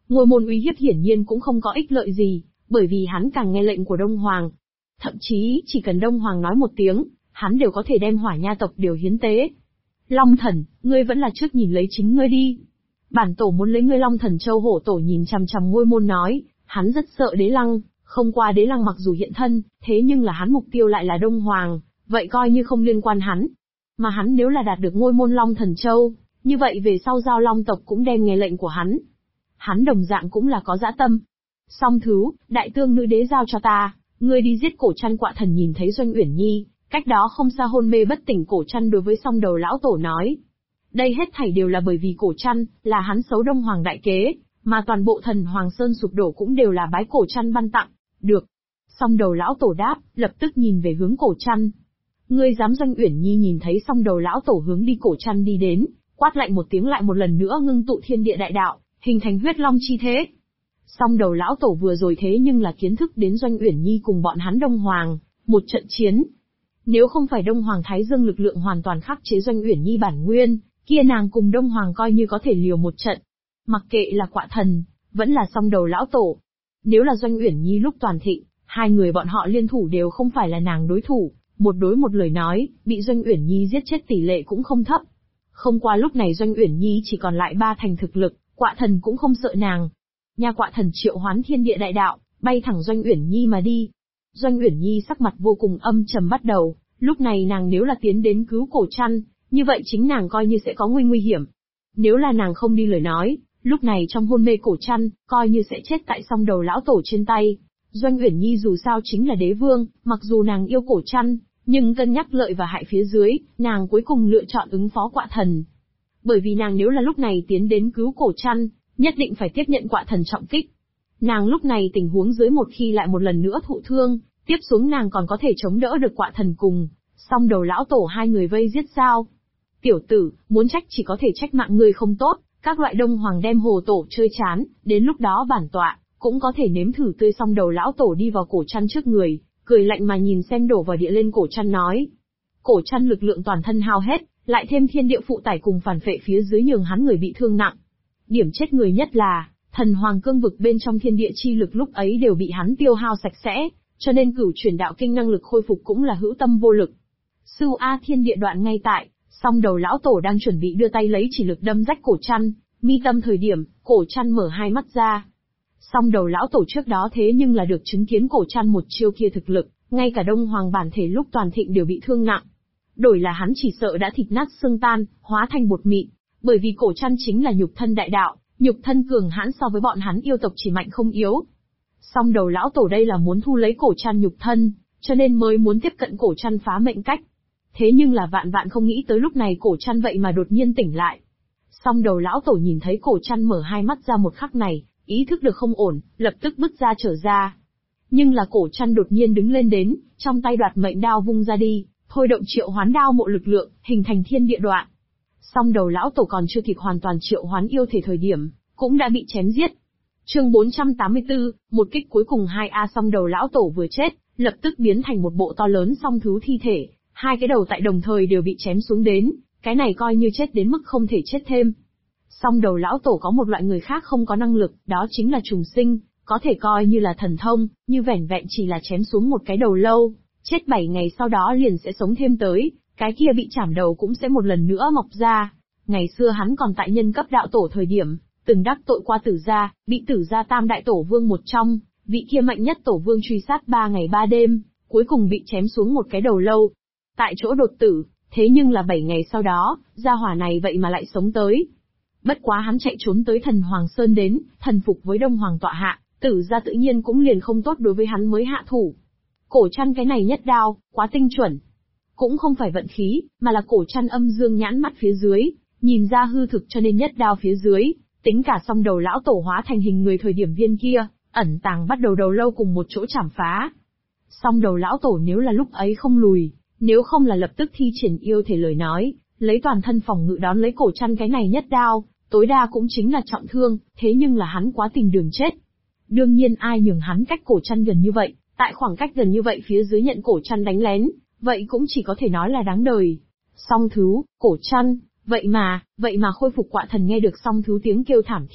Ngôi môn uy hiếp hiển nhiên cũng không có ích lợi gì, bởi vì hắn càng nghe lệnh của Đông Hoàng. Thậm chí, chỉ cần Đông Hoàng nói một tiếng, hắn đều có thể đem Hỏa Nha tộc điều hiến tế. Long Thần, ngươi vẫn là trước nhìn lấy chính ngươi đi. Bản tổ muốn lấy ngươi. Long Thần Châu Hổ Tổ nhìn chằm chằm ngôi môn nói, hắn rất sợ Đế Lăng, không qua Đế Lăng mặc dù hiện thân, thế nhưng là hắn mục tiêu lại là Đông Hoàng, vậy coi như không liên quan hắn. Mà hắn nếu là đạt được ngôi môn Long Thần Châu, như vậy về sau Giao Long tộc cũng đem nghe lệnh của hắn. Hắn đồng dạng cũng là có dã tâm. Song Thứ, đại tương nữ đế giao cho ta, ngươi đi giết Cổ Trăn. Quạ Thần nhìn thấy Doanh Uyển Nhi, cách đó không xa hôn mê bất tỉnh Cổ Trăn, đối với Song Đầu lão tổ nói. Đây hết thảy đều là bởi vì Cổ Trăn, là hắn xấu Đông Hoàng đại kế, mà toàn bộ Thần Hoàng Sơn sụp đổ cũng đều là bái Cổ Trăn ban tặng. Được. Song Đầu lão tổ đáp, lập tức nhìn về hướng Cổ Trăn. Ngươi dám? Doanh Uyển Nhi nhìn thấy Song Đầu lão tổ hướng đi Cổ Trăn đi đến, quát lạnh một tiếng, lại một lần nữa ngưng tụ thiên địa đại đạo, hình thành huyết long chi thế. Song Đầu lão tổ vừa rồi thế nhưng là kiến thức đến Doanh Uyển Nhi cùng bọn hắn Đông Hoàng, một trận chiến. Nếu không phải Đông Hoàng Thái Dương lực lượng hoàn toàn khắc chế Doanh Uyển Nhi bản nguyên, kia nàng cùng Đông Hoàng coi như có thể liều một trận. Mặc kệ là Quạ Thần, vẫn là Song Đầu lão tổ. Nếu là Doanh Uyển Nhi lúc toàn thịnh, hai người bọn họ liên thủ đều không phải là nàng đối thủ, một đối một lời nói, bị Doanh Uyển Nhi giết chết tỷ lệ cũng không thấp. Không qua lúc này Doanh Uyển Nhi chỉ còn lại 3 thành thực lực, Quạ Thần cũng không sợ nàng. Nha Quạ Thần triệu hoán thiên địa đại đạo, bay thẳng Doanh Uyển Nhi mà đi. Doanh Uyển Nhi sắc mặt vô cùng âm trầm bắt đầu, lúc này nàng nếu là tiến đến cứu Cổ Trăn, như vậy chính nàng coi như sẽ có nguy hiểm. Nếu là nàng không đi lời nói, lúc này trong hôn mê Cổ Trăn, coi như sẽ chết tại Song Đầu lão tổ trên tay. Doanh Uyển Nhi dù sao chính là đế vương, mặc dù nàng yêu Cổ Trăn, nhưng cân nhắc lợi và hại phía dưới, nàng cuối cùng lựa chọn ứng phó Quạ Thần. Bởi vì nàng nếu là lúc này tiến đến cứu Cổ Trăn, nhất định phải tiếp nhận Quạ Thần trọng kích. Nàng lúc này tình huống dưới một khi lại một lần nữa thụ thương, tiếp xuống nàng còn có thể chống đỡ được Quạ Thần cùng Song Đầu lão tổ hai người vây giết sao? Tiểu tử, muốn trách chỉ có thể trách mạng ngươi không tốt, các loại Đông Hoàng đem hồ tổ chơi chán, đến lúc đó bản tọa cũng có thể nếm thử tươi. Song Đầu lão tổ đi vào Cổ Trăn trước người, cười lạnh mà nhìn xem đổ vào địa lên Cổ Trăn nói. Cổ Trăn lực lượng toàn thân hao hết, lại thêm thiên địa phụ tải cùng phản phệ phía dưới nhường hắn người bị thương nặng. Điểm chết người nhất là, Thần Hoàng cương vực bên trong thiên địa chi lực lúc ấy đều bị hắn tiêu hao sạch sẽ, cho nên cửu chuyển đạo kinh năng lực khôi phục cũng là hữu tâm vô lực. Sưu A thiên địa đoạn ngay tại, Song Đầu lão tổ đang chuẩn bị đưa tay lấy chỉ lực đâm rách Cổ Trăn, mi tâm thời điểm, Cổ Trăn mở hai mắt ra. Song Đầu lão tổ trước đó thế nhưng là được chứng kiến Cổ Trăn một chiêu kia thực lực, ngay cả Đông Hoàng bản thể lúc toàn thịnh đều bị thương nặng. Đổi là hắn chỉ sợ đã thịt nát xương tan, hóa thành bột mịn, bởi vì Cổ Trăn chính là nhục thân đại đạo, nhục thân cường hãn so với bọn hắn yêu tộc chỉ mạnh không yếu. Song Đầu lão tổ đây là muốn thu lấy Cổ Trăn nhục thân, cho nên mới muốn tiếp cận Cổ Trăn phá mệnh cách. Thế nhưng là vạn vạn không nghĩ tới lúc này Cổ Trăn vậy mà đột nhiên tỉnh lại. Song Đầu lão tổ nhìn thấy Cổ Trăn mở hai mắt ra một khắc này, ý thức được không ổn, lập tức bứt ra trở ra. Nhưng là Cổ Trăn đột nhiên đứng lên đến, trong tay đoạt mệnh đao vung ra đi, thôi động triệu hoán đao mộ lực lượng, hình thành thiên địa đoạn. Song Đầu lão tổ còn chưa kịp hoàn toàn triệu hoán yêu thể thời điểm, cũng đã bị chém giết. Chương 484, một kích cuối cùng 2A. Song Đầu lão tổ vừa chết, lập tức biến thành một bộ to lớn song thú thi thể, hai cái đầu tại đồng thời đều bị chém xuống đến, cái này coi như chết đến mức không thể chết thêm. Song Đầu lão tổ có một loại người khác không có năng lực, đó chính là trùng sinh, có thể coi như là thần thông, như vẻn vẹn chỉ là chém xuống một cái đầu lâu, chết 7 ngày sau đó liền sẽ sống thêm tới, cái kia bị chảm đầu cũng sẽ một lần nữa mọc ra. Ngày xưa hắn còn tại nhân cấp đạo tổ thời điểm, từng đắc tội qua Tử gia, bị Tử gia tam đại tổ vương một trong, vị kia mạnh nhất tổ vương truy sát 3 ngày 3 đêm, cuối cùng bị chém xuống một cái đầu lâu. Tại chỗ đột tử, thế nhưng là 7 ngày sau đó, gia hỏa này vậy mà lại sống tới. Bất quá hắn chạy trốn tới Thần Hoàng Sơn đến, thần phục với Đông Hoàng tọa hạ, Tử gia tự nhiên cũng liền không tốt đối với hắn mới hạ thủ. Cổ Trăn cái này nhất đao, quá tinh chuẩn. Cũng không phải vận khí, mà là Cổ Trăn âm dương nhãn mắt phía dưới, nhìn ra hư thực cho nên nhất đao phía dưới, tính cả Song Đầu lão tổ hóa thành hình người thời điểm viên kia, ẩn tàng bắt đầu đầu lâu cùng một chỗ chảm phá. Song Đầu lão tổ nếu là lúc ấy không lùi, nếu không là lập tức thi triển yêu thể lời nói, lấy toàn thân phòng ngự đón lấy Cổ Trăn cái này nhất đao, tối đa cũng chính là trọng thương, thế nhưng là hắn quá tình đường chết. Đương nhiên ai nhường hắn cách Cổ Trăn gần như vậy, tại khoảng cách gần như vậy phía dưới nhận Cổ Trăn đánh lén, vậy cũng chỉ có thể nói là đáng đời. Song Thứ, Cổ Trăn, vậy mà khôi phục Quạ Thần nghe được Song Thứ tiếng kêu thảm thiết,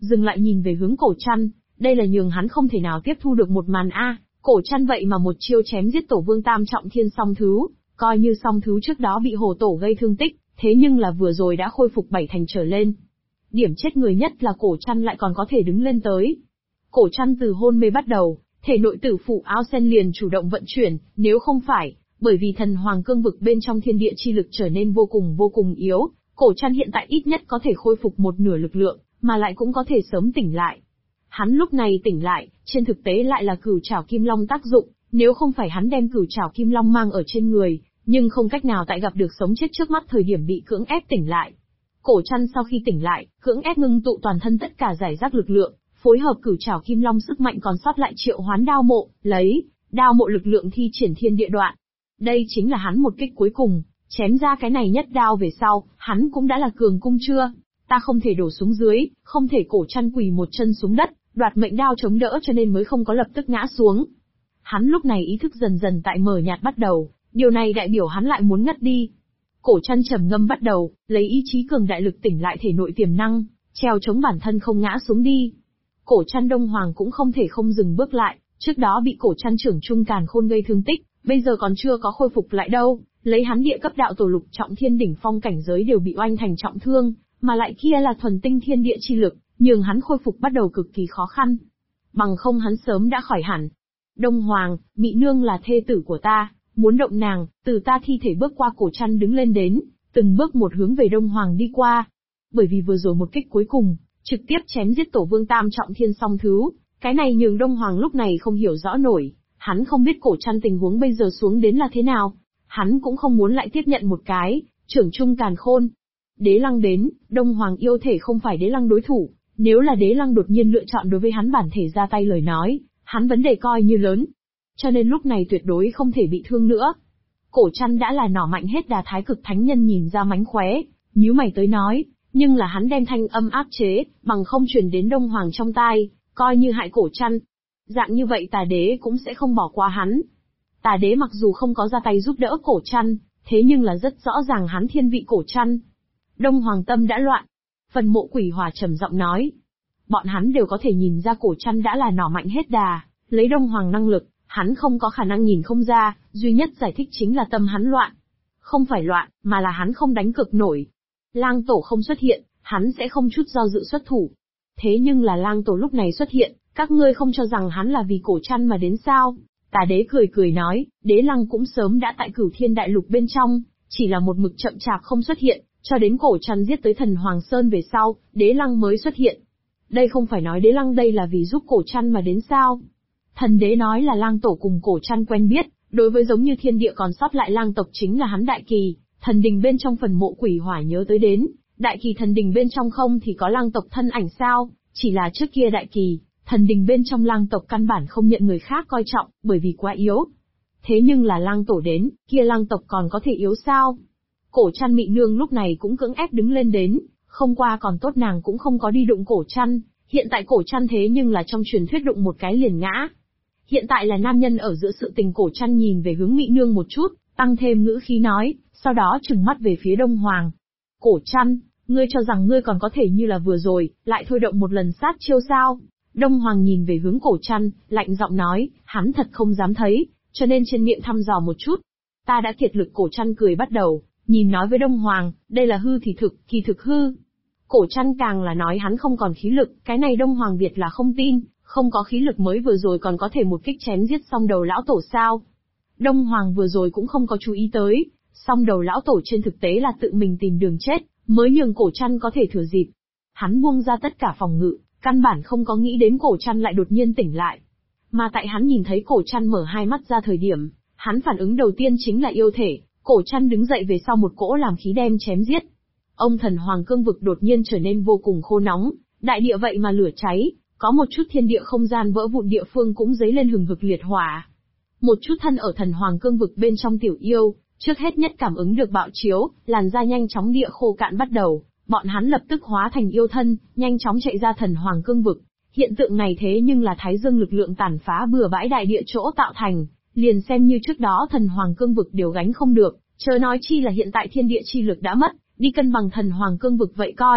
dừng lại nhìn về hướng Cổ Trăn, đây là nhường hắn không thể nào tiếp thu được một màn a, Cổ Trăn vậy mà một chiêu chém giết Tổ Vương Tam Trọng Thiên song thứ, coi như song thứ trước đó bị Hồ Tổ gây thương tích, thế nhưng là vừa rồi đã khôi phục 7 thành trở lên. Điểm chết người nhất là Cổ Trăn lại còn có thể đứng lên tới. Cổ Trăn từ hôn mê bắt đầu, thể nội tử phụ áo sen liền chủ động vận chuyển, nếu không phải, bởi vì thần hoàng cương vực bên trong thiên địa chi lực trở nên vô cùng yếu, Cổ Trăn hiện tại ít nhất có thể khôi phục một nửa lực lượng, mà lại cũng có thể sớm tỉnh lại. Hắn lúc này tỉnh lại, trên thực tế lại là cửu trảo kim long tác dụng, nếu không phải hắn đem cửu trảo kim long mang ở trên người, nhưng không cách nào tại gặp được sống chết trước mắt thời điểm bị cưỡng ép tỉnh lại. Cổ Trăn sau khi tỉnh lại, cưỡng ép ngưng tụ toàn thân tất cả giải rác lực lượng, phối hợp cửu trảo kim long sức mạnh còn sót lại triệu hoán đao mộ, lấy đao mộ lực lượng thi triển thiên địa đoạn. Đây chính là hắn một kích cuối cùng, chém ra cái này nhất đao về sau, hắn cũng đã là cường cung chưa? Ta không thể đổ xuống dưới, không thể. Cổ Trăn quỳ một chân xuống đất, đoạt mệnh đao chống đỡ cho nên mới không có lập tức ngã xuống. Hắn lúc này ý thức dần dần tại mờ nhạt bắt đầu, điều này đại biểu hắn lại muốn ngất đi. Cổ Trăn trầm ngâm bắt đầu, lấy ý chí cường đại lực tỉnh lại thể nội tiềm năng, treo chống bản thân không ngã xuống đi. Cổ Trăn Đông Hoàng cũng không thể không dừng bước lại, trước đó bị Cổ Trăn trưởng trung càn khôn gây thương tích, bây giờ còn chưa có khôi phục lại đâu, lấy hắn địa cấp đạo tổ lục trọng thiên đỉnh phong cảnh giới đều bị oanh thành trọng thương, mà lại kia là thuần tinh thiên địa chi lực, nhường hắn khôi phục bắt đầu cực kỳ khó khăn. Bằng không hắn sớm đã khỏi hẳn. Đông Hoàng, Mị Nương là thê tử của ta, muốn động nàng, từ ta thi thể bước qua. Cổ Trăn đứng lên đến, từng bước một hướng về Đông Hoàng đi qua. Bởi vì vừa rồi một kích cuối cùng, trực tiếp chém giết Tổ Vương Tam Trọng Thiên song thứ, cái này nhường Đông Hoàng lúc này không hiểu rõ nổi, hắn không biết Cổ Trăn tình huống bây giờ xuống đến là thế nào, hắn cũng không muốn lại tiếp nhận một cái trưởng trung càn khôn. Đế Lăng đến, Đông Hoàng yêu thể không phải Đế Lăng đối thủ, nếu là Đế Lăng đột nhiên lựa chọn đối với hắn bản thể ra tay lời nói, hắn vấn đề coi như lớn. Cho nên lúc này tuyệt đối không thể bị thương nữa. Cổ Trăn đã là nỏ mạnh hết đà Thái Cực Thánh Nhân nhìn ra mánh khóe, nhíu mày tới nói, nhưng là hắn đem thanh âm áp chế, bằng không truyền đến Đông Hoàng trong tai, coi như hại Cổ Trăn. Dạng như vậy Tà Đế cũng sẽ không bỏ qua hắn. Tà Đế mặc dù không có ra tay giúp đỡ Cổ Trăn, thế nhưng là rất rõ ràng hắn thiên vị Cổ Trăn. Đông Hoàng tâm đã loạn. Phần Mộ Quỷ Hỏa trầm giọng nói. Bọn hắn đều có thể nhìn ra Cổ Trăn đã là nỏ mạnh hết đà, lấy Đông Hoàng năng lực, hắn không có khả năng nhìn không ra, duy nhất giải thích chính là tâm hắn loạn. Không phải loạn, mà là hắn không đánh cược nổi. Lang Tổ không xuất hiện, hắn sẽ không chút do dự xuất thủ. Thế nhưng là Lang Tổ lúc này xuất hiện, các ngươi không cho rằng hắn là vì Cổ Trăn mà đến sao? Tà Đế cười nói, Đế Lăng cũng sớm đã tại Cửu Thiên Đại Lục bên trong, chỉ là một mực chậm chạp không xuất hiện, cho đến Cổ Trăn giết tới Thần Hoàng Sơn về sau, Đế Lăng mới xuất hiện. Đây không phải nói Đế Lăng đây là vì giúp Cổ Trăn mà đến sao? Thần Đế nói là Lang Tổ cùng Cổ Trăn quen biết, đối với giống như thiên địa còn sót lại lang tộc chính là hắn Đại Kỳ, thần đình bên trong Phần Mộ Quỷ Hỏa nhớ tới đến, Đại Kỳ thần đình bên trong không thì có lang tộc thân ảnh sao, chỉ là trước kia Đại Kỳ, thần đình bên trong lang tộc căn bản không nhận người khác coi trọng, bởi vì quá yếu. Thế nhưng là Lang Tổ đến, kia lang tộc còn có thể yếu sao? Cổ Trăn Mị Nương lúc này cũng cưỡng ép đứng lên đến, không qua còn tốt nàng cũng không có đi đụng Cổ Trăn, hiện tại Cổ Trăn thế nhưng là trong truyền thuyết đụng một cái liền ngã. Hiện tại là nam nhân ở giữa sự tình. Cổ Trăn nhìn về hướng Mị Nương một chút, tăng thêm ngữ khí nói, sau đó trừng mắt về phía Đông Hoàng. Cổ Trăn, ngươi cho rằng ngươi còn có thể như là vừa rồi, lại thôi động một lần sát chiêu sao? Đông Hoàng nhìn về hướng Cổ Trăn, lạnh giọng nói, hắn thật không dám thấy, cho nên trên miệng thăm dò một chút. Ta đã kiệt lực. Cổ Trăn cười bắt đầu, nhìn nói với Đông Hoàng, đây là hư thì thực, kỳ thực hư. Cổ Trăn càng là nói hắn không còn khí lực, cái này Đông Hoàng Việt là không tin, không có khí lực mới vừa rồi còn có thể một kích chém giết xong đầu lão tổ sao. Đông Hoàng vừa rồi cũng không có chú ý tới, xong đầu lão tổ trên thực tế là tự mình tìm đường chết, mới nhường Cổ Trăn có thể thừa dịp. Hắn buông ra tất cả phòng ngự, căn bản không có nghĩ đến Cổ Trăn lại đột nhiên tỉnh lại. Mà tại hắn nhìn thấy Cổ Trăn mở hai mắt ra thời điểm, hắn phản ứng đầu tiên chính là yêu thể. Cổ Trăn đứng dậy về sau một cỗ làm khí đem chém giết. Ông Thần Hoàng cương vực đột nhiên trở nên vô cùng khô nóng, đại địa vậy mà lửa cháy, có một chút thiên địa không gian vỡ vụn địa phương cũng dấy lên hừng hực liệt hỏa. Một chút thân ở Thần Hoàng cương vực bên trong tiểu yêu, trước hết nhất cảm ứng được bạo chiếu, làn da nhanh chóng địa khô cạn bắt đầu, bọn hắn lập tức hóa thành yêu thân, nhanh chóng chạy ra Thần Hoàng cương vực. Hiện tượng này thế nhưng là Thái Dương lực lượng tàn phá bừa bãi đại địa chỗ tạo thành, liền xem như trước đó Thần Hoàng cương vực đều gánh không được, chớ nói chi là hiện tại thiên địa chi lực đã mất, đi cân bằng Thần Hoàng cương vực vậy coi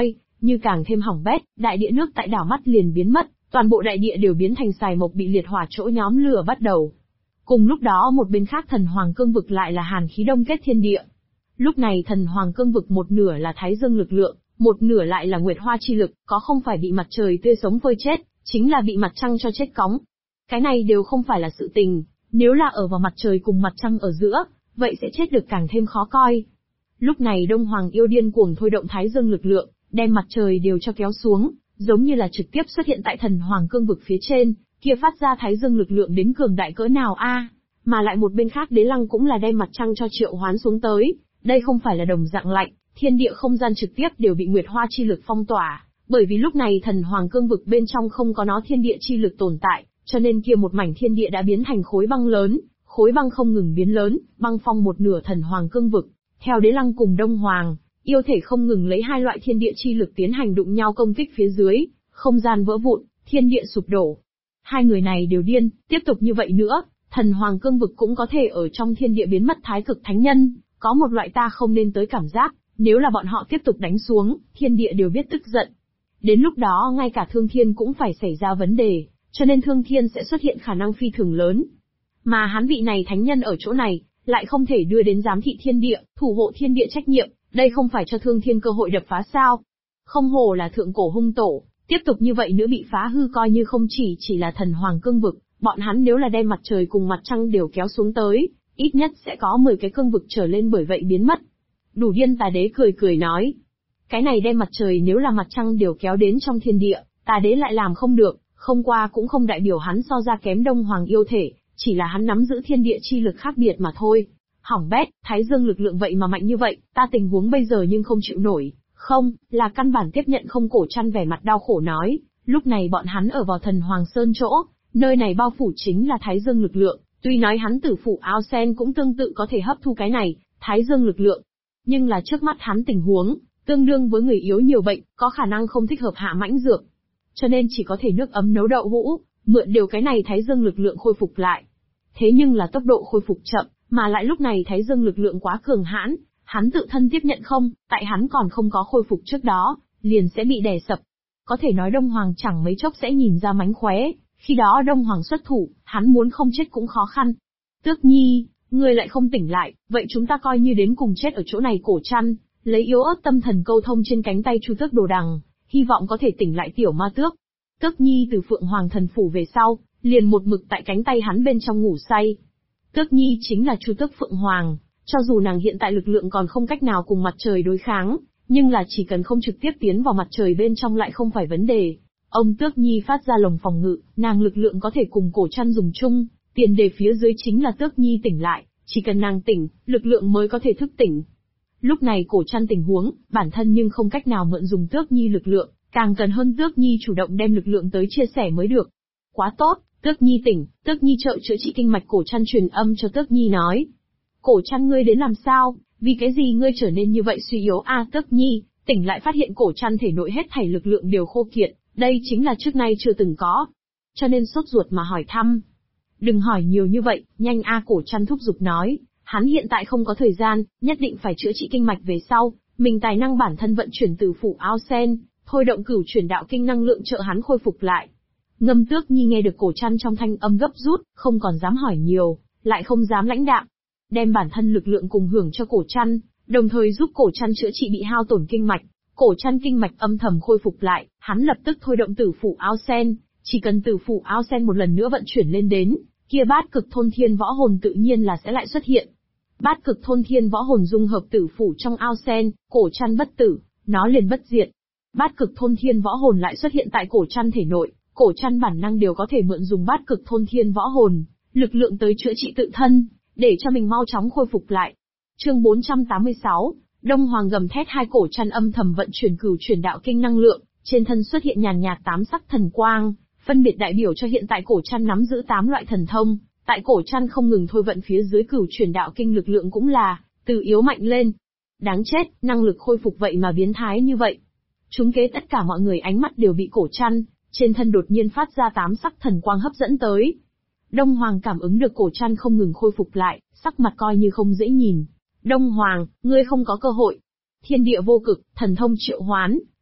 như càng thêm hỏng bét, đại địa nước tại đảo mắt liền biến mất, toàn bộ đại địa đều biến thành xài mộc bị liệt hỏa chỗ nhóm lửa bắt đầu. Cùng lúc đó một bên khác thần hoàng cương vực lại là hàn khí đông kết thiên địa. Lúc này thần hoàng cương vực một nửa là thái dương lực lượng, một nửa lại là nguyệt hoa chi lực, có không phải bị mặt trời tươi sống phơi chết, chính là bị mặt trăng cho chết cóng. Cái này đều không phải là sự tình, nếu là ở vào mặt trời cùng mặt trăng ở giữa, vậy sẽ chết được càng thêm khó coi. Lúc này Đông Hoàng yêu điên cuồng thôi động thái dương lực lượng, đem mặt trời đều cho kéo xuống, giống như là trực tiếp xuất hiện tại thần hoàng cương vực phía trên, kia phát ra thái dương lực lượng đến cường đại cỡ nào a? Mà lại một bên khác Đế Lăng cũng là đem mặt trăng cho triệu hoán xuống tới, đây không phải là đồng dạng lạnh, thiên địa không gian trực tiếp đều bị nguyệt hoa chi lực phong tỏa, bởi vì lúc này thần hoàng cương vực bên trong không có nó thiên địa chi lực tồn tại, cho nên kia một mảnh thiên địa đã biến thành khối băng lớn, khối băng không ngừng biến lớn, băng phong một nửa thần hoàng cương vực. Theo Đế Lăng cùng Đông Hoàng, yêu thể không ngừng lấy hai loại thiên địa chi lực tiến hành đụng nhau công kích phía dưới, không gian vỡ vụn, thiên địa sụp đổ. Hai người này đều điên, tiếp tục như vậy nữa, thần hoàng cương vực cũng có thể ở trong thiên địa biến mất thái cực thánh nhân, có một loại ta không nên tới cảm giác, nếu là bọn họ tiếp tục đánh xuống, thiên địa đều biết tức giận. Đến lúc đó ngay cả Thương Thiên cũng phải xảy ra vấn đề, cho nên Thương Thiên sẽ xuất hiện khả năng phi thường lớn. Mà hắn vị này thánh nhân ở chỗ này, lại không thể đưa đến giám thị thiên địa, thủ hộ thiên địa trách nhiệm, đây không phải cho Thương Thiên cơ hội đập phá sao? Không hổ là thượng cổ hung tổ, tiếp tục như vậy nữa bị phá hư coi như không chỉ là thần hoàng cương vực, bọn hắn nếu là đem mặt trời cùng mặt trăng đều kéo xuống tới, ít nhất sẽ có 10 cái cương vực trở lên bởi vậy biến mất. Đủ điên Tà Đế cười nói. Cái này đem mặt trời nếu là mặt trăng đều kéo đến trong thiên địa, Tà Đế lại làm không được, không qua cũng không đại biểu hắn so ra kém Đông Hoàng yêu thể, chỉ là hắn nắm giữ thiên địa chi lực khác biệt mà thôi. Hỏng bét, thái dương lực lượng vậy mà mạnh như vậy, ta tình huống bây giờ nhưng không chịu nổi, không, là căn bản tiếp nhận không. Cổ Trăn vẻ mặt đau khổ nói, lúc này bọn hắn ở vào thần Hoàng Sơn chỗ, nơi này bao phủ chính là thái dương lực lượng, tuy nói hắn tử phủ ao sen cũng tương tự có thể hấp thu cái này, thái dương lực lượng. Nhưng là trước mắt hắn tình huống, tương đương với người yếu nhiều bệnh, có khả năng không thích hợp hạ mãnh dược. Cho nên chỉ có thể nước ấm nấu đậu hũ, mượn điều cái này thái dương lực lượng khôi phục lại. Thế nhưng là tốc độ khôi phục chậm, mà lại lúc này thái dương lực lượng quá cường hãn, hắn tự thân tiếp nhận không, tại hắn còn không có khôi phục trước đó, liền sẽ bị đè sập. Có thể nói Đông Hoàng chẳng mấy chốc sẽ nhìn ra mánh khóe, khi đó Đông Hoàng xuất thủ, hắn muốn không chết cũng khó khăn. Tước Nhi, ngươi lại không tỉnh lại, vậy chúng ta coi như đến cùng chết ở chỗ này. Cổ Trăn lấy yếu ớt tâm thần câu thông trên cánh tay Chu Tước Đồ Đằng, hy vọng có thể tỉnh lại tiểu ma tước. Tước Nhi từ Phượng Hoàng thần phủ về sau, liền một mực tại cánh tay hắn bên trong ngủ say. Tước Nhi chính là Chu Tước Phượng Hoàng, cho dù nàng hiện tại lực lượng còn không cách nào cùng mặt trời đối kháng, nhưng là chỉ cần không trực tiếp tiến vào mặt trời bên trong lại không phải vấn đề. Ông Tước Nhi phát ra lồng phòng ngự, nàng lực lượng có thể cùng Cổ Trăn dùng chung, tiền đề phía dưới chính là Tước Nhi tỉnh lại, chỉ cần nàng tỉnh, lực lượng mới có thể thức tỉnh. Lúc này Cổ Trăn tình huống, bản thân nhưng không cách nào mượn dùng Tước Nhi lực lượng, càng cần hơn Tước Nhi chủ động đem lực lượng tới chia sẻ mới được. Quá tốt, Tước Nhi tỉnh, Tước Nhi trợ chữa trị kinh mạch. Cổ Trăn truyền âm cho Tước Nhi nói. Cổ Trăn ngươi đến làm sao, vì cái gì ngươi trở nên như vậy suy yếu a? Tước Nhi tỉnh lại phát hiện Cổ Trăn thể nội hết thảy lực lượng đều khô kiệt, đây chính là trước nay chưa từng có. Cho nên sốt ruột mà hỏi thăm. Đừng hỏi nhiều như vậy, nhanh a. Cổ Trăn thúc giục nói, hắn hiện tại không có thời gian, nhất định phải chữa trị kinh mạch về sau, mình tài năng bản thân vận chuyển từ phủ ao sen, thôi động cửu chuyển đạo kinh năng lượng trợ hắn khôi phục lại. Ngâm Tước Nhi nghe được Cổ Trăn trong thanh âm gấp rút, không còn dám hỏi nhiều, lại không dám lãnh đạm, đem bản thân lực lượng cùng hưởng cho Cổ Trăn, đồng thời giúp Cổ Trăn chữa trị bị hao tổn kinh mạch. Cổ Trăn kinh mạch âm thầm khôi phục lại, hắn lập tức thôi động tử phủ ao sen, chỉ cần tử phủ ao sen một lần nữa vận chuyển lên đến, kia bát cực thôn thiên võ hồn tự nhiên là sẽ lại xuất hiện. Bát cực thôn thiên võ hồn dung hợp tử phủ trong ao sen, Cổ Trăn bất tử, nó liền bất diệt. Bát cực thôn thiên võ hồn lại xuất hiện tại Cổ Trăn thể nội, Cổ Trăn bản năng đều có thể mượn dùng bát cực thôn thiên võ hồn, lực lượng tới chữa trị tự thân, để cho mình mau chóng khôi phục lại. Chương 486, Đông Hoàng gầm thét. Hai Cổ Trăn âm thầm vận chuyển cửu chuyển đạo kinh năng lượng, trên thân xuất hiện nhàn nhạt 8 sắc thần quang, phân biệt đại biểu cho hiện tại Cổ Trăn nắm giữ 8 loại thần thông. Tại Cổ Trăn không ngừng thôi vận phía dưới cửu chuyển đạo kinh lực lượng cũng là từ yếu mạnh lên. Đáng chết, năng lực khôi phục vậy mà biến thái như vậy. Chúng kế tất cả mọi người ánh mắt đều bị Cổ Trăn trên thân đột nhiên phát ra 8 sắc thần quang hấp dẫn tới. Đông Hoàng cảm ứng được Cổ Trăn không ngừng khôi phục lại, sắc mặt coi như không dễ nhìn. Đông Hoàng, ngươi không có cơ hội. Thiên địa vô cực, thần thông triệu hoán,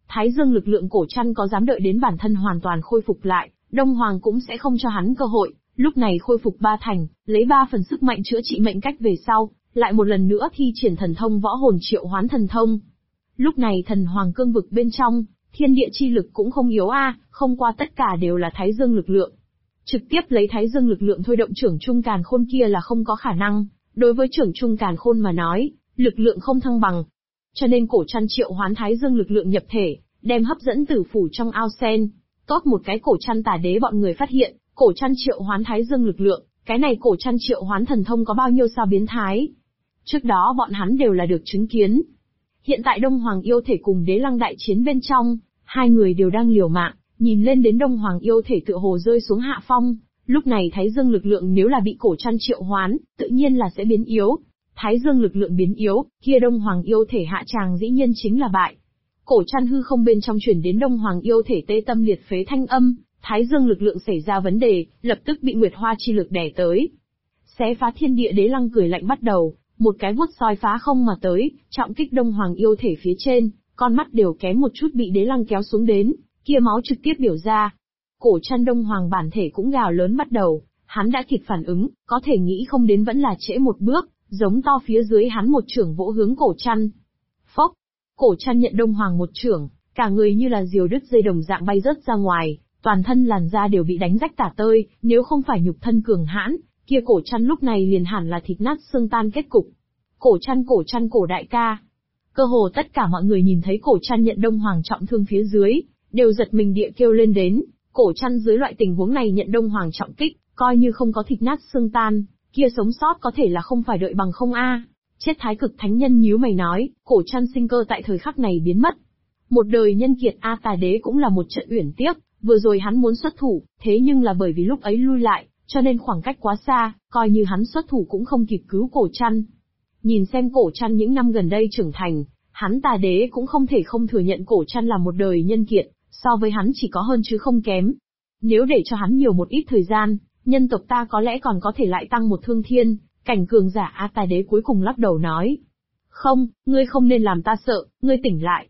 Thái dương lực lượng cổ trăn có dám đợi đến bản thân hoàn toàn khôi phục lại, Đông Hoàng cũng sẽ không cho hắn cơ hội, lúc này khôi phục 3 thành, lấy 3 phần sức mạnh chữa trị mệnh cách về sau, lại một lần nữa thi triển thần thông võ hồn triệu hoán thần thông. Lúc này thần hoàng cương vực bên trong, thiên địa chi lực cũng không yếu không qua tất cả đều là thái dương lực lượng. Trực tiếp lấy thái dương lực lượng thôi động trưởng trung càn khôn kia là không có khả năng, đối với trưởng trung càn khôn mà nói, lực lượng không thăng bằng. Cho nên cổ trăn triệu hoán thái dương lực lượng nhập thể, đem hấp dẫn tử phủ trong ao sen. Tốt một cái cổ trăn tà đế bọn người phát hiện, cổ trăn triệu hoán thái dương lực lượng, cái này cổ trăn triệu hoán thần thông có bao nhiêu sao biến thái. Trước đó bọn hắn đều là được chứng kiến. Hiện tại Đông Hoàng yêu thể cùng Đế Lăng đại chiến bên trong, hai người đều đang liều mạng, nhìn lên đến Đông Hoàng yêu thể tựa hồ rơi xuống hạ phong. Lúc này thái dương lực lượng nếu là bị cổ trăn triệu hoán, tự nhiên là sẽ biến yếu. Thái dương lực lượng biến yếu, kia Đông Hoàng yêu thể hạ tràng dĩ nhiên chính là bại. Cổ trăn hư không bên trong chuyển đến Đông Hoàng yêu thể tê tâm liệt phế thanh âm, thái dương lực lượng xảy ra vấn đề, lập tức bị Nguyệt Hoa chi lực đè tới. Xé phá thiên địa Đế Lăng cười lạnh bắt đầu, một cái vuốt soi phá không mà tới, trọng kích Đông Hoàng yêu thể phía trên, con mắt đều kém một chút bị Đế Lăng kéo xuống đến, kia máu trực tiếp biểu ra. Cổ trăn Đông Hoàng bản thể cũng gào lớn bắt đầu, hắn đã kịp phản ứng, có thể nghĩ không đến vẫn là trễ một bước, giống to phía dưới hắn một chưởng vỗ hướng cổ trăn. Phốc, cổ trăn nhận Đông Hoàng một chưởng, cả người như là diều đứt dây đồng dạng bay rớt ra ngoài, toàn thân làn da đều bị đánh rách tả tơi, nếu không phải nhục thân cường hãn, kia cổ trăn lúc này liền hẳn là thịt nát xương tan kết cục. Cổ trăn cổ đại ca. Cơ hồ tất cả mọi người nhìn thấy cổ trăn nhận Đông Hoàng trọng thương phía dưới, đều giật mình địa kêu lên đến, cổ trăn dưới loại tình huống này nhận Đông Hoàng trọng kích, coi như không có thịt nát xương tan, kia sống sót có thể là không phải đợi bằng không Chết Thái Cực Thánh Nhân nhíu mày nói, cổ trăn sinh cơ tại thời khắc này biến mất. Một đời nhân kiệt tà đế cũng là một trận uyển tiếc, vừa rồi hắn muốn xuất thủ, thế nhưng là bởi vì lúc ấy lui lại, cho nên khoảng cách quá xa, coi như hắn xuất thủ cũng không kịp cứu cổ trăn. Nhìn xem cổ trăn những năm gần đây trưởng thành, hắn tà đế cũng không thể không thừa nhận cổ trăn là một đời nhân kiệt, so với hắn chỉ có hơn chứ không kém. Nếu để cho hắn nhiều một ít thời gian, nhân tộc ta có lẽ còn có thể lại tăng một thương thiên, cảnh cường giả tà đế cuối cùng lắc đầu nói. Không, ngươi không nên làm ta sợ, ngươi tỉnh lại,